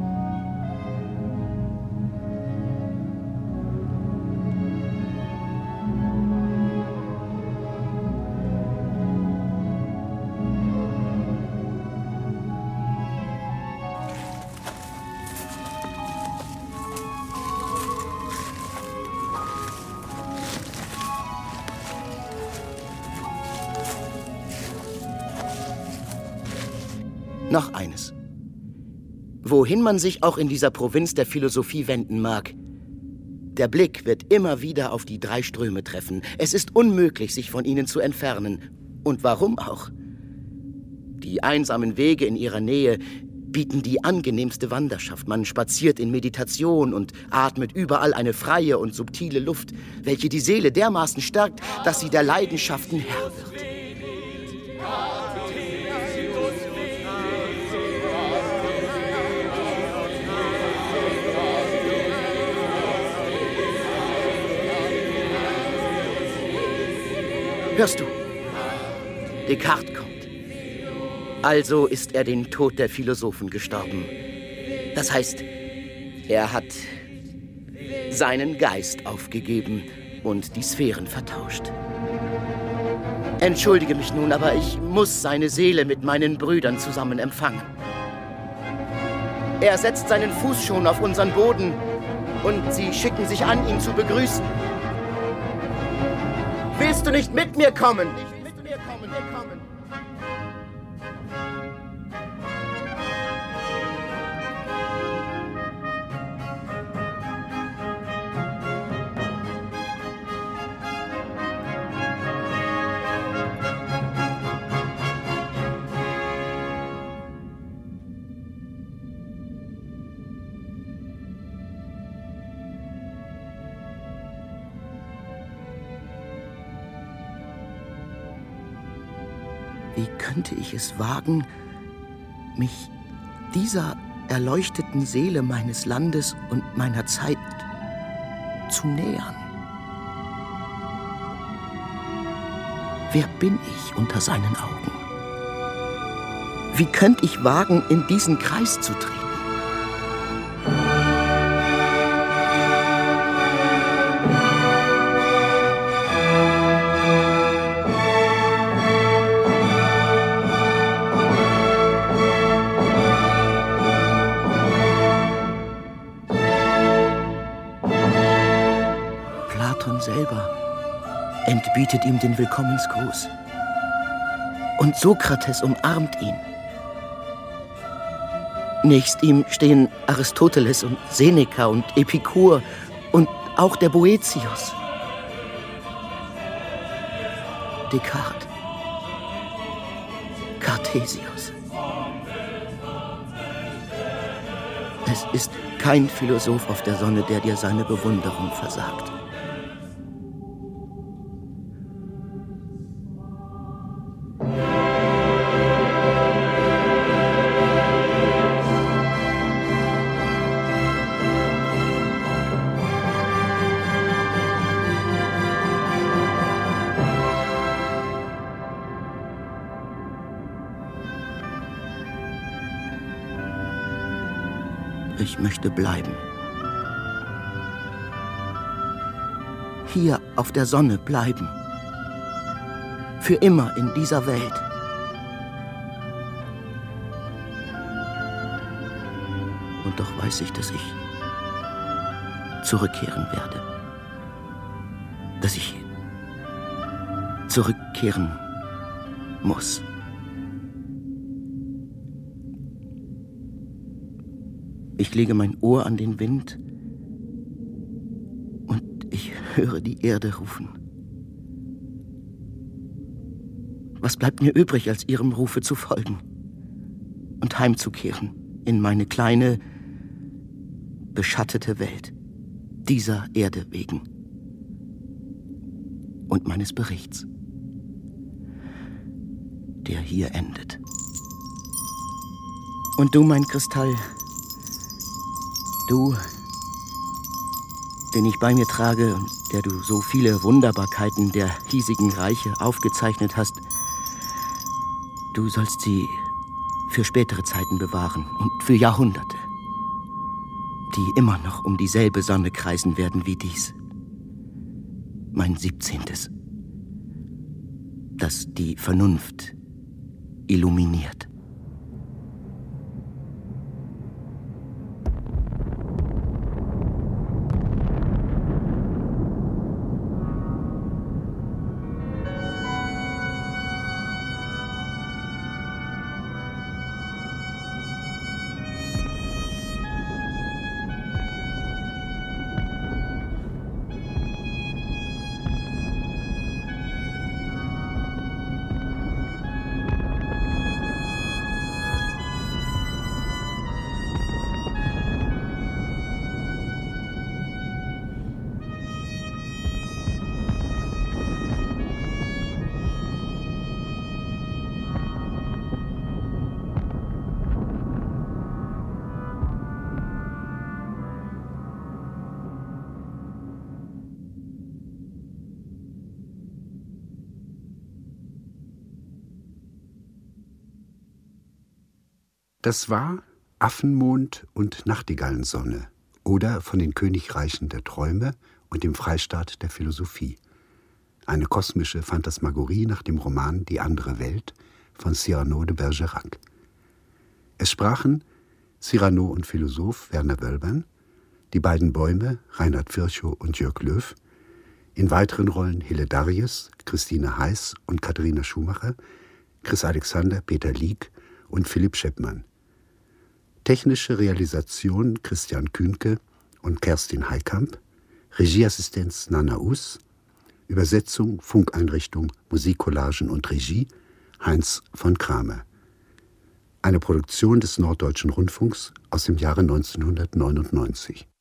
Noch eines. Wohin man sich auch in dieser Provinz der Philosophie wenden mag, der Blick wird immer wieder auf die 3 Ströme treffen. Es ist unmöglich, sich von ihnen zu entfernen. Und warum auch? Die einsamen Wege in ihrer Nähe bieten die angenehmste Wanderschaft. Man spaziert in Meditation und atmet überall eine freie und subtile Luft, welche die Seele dermaßen stärkt, dass sie der Leidenschaften Herr wird. Hörst du? Descartes kommt. Also ist er den Tod der Philosophen gestorben. Das heißt, er hat seinen Geist aufgegeben und die Sphären vertauscht. Entschuldige mich nun, aber ich muss seine Seele mit meinen Brüdern zusammen empfangen. Er setzt seinen Fuß schon auf unseren Boden und sie schicken sich an, ihn zu begrüßen. Willst du nicht mit mir kommen? Wie könnte ich es wagen, mich dieser erleuchteten Seele meines Landes und meiner Zeit zu nähern? Wer bin ich unter seinen Augen? Wie könnte ich wagen, in diesen Kreis zu treten? Platon selber entbietet ihm den Willkommensgruß. Und Sokrates umarmt ihn. Nächst ihm stehen Aristoteles und Seneca und Epikur und auch der Boëthius. Descartes. Cartesius. Es ist kein Philosoph auf der Sonne, der dir seine Bewunderung versagt. Ich möchte bleiben. Hier auf der Sonne bleiben. Für immer in dieser Welt. Und doch weiß ich, dass ich zurückkehren werde. Dass ich zurückkehren muss. Ich lege mein Ohr an den Wind und ich höre die Erde rufen. Was bleibt mir übrig, als ihrem Rufe zu folgen und heimzukehren in meine kleine, beschattete Welt, dieser Erde wegen und meines Berichts, der hier endet. Und du, mein Kristall, du, den ich bei mir trage und der du so viele Wunderbarkeiten der hiesigen Reiche aufgezeichnet hast, du sollst sie für spätere Zeiten bewahren und für Jahrhunderte, die immer noch um dieselbe Sonne kreisen werden wie dies, mein 17., das die Vernunft illuminiert. Das war Affenmond und Nachtigallensonne oder von den Königreichen der Träume und dem Freistaat der Philosophie. Eine kosmische Phantasmagorie nach dem Roman Die andere Welt von Cyrano de Bergerac. Es sprachen Cyrano und Philosoph Werner Wölbern, die beiden Bäume Reinhard Virchow und Jörg Löw, in weiteren Rollen Hille Darjes, Christine Heiß und Katharina Schumacher, Chris Alexander, Peter Lieck und Philipp Scheppmann. Technische Realisation Christian Kühnke und Kerstin Heikamp, Regieassistenz Nana Us, Übersetzung, Funkeinrichtung, Musikcollagen und Regie Heinz von Kramer. Eine Produktion des Norddeutschen Rundfunks aus dem Jahre 1999.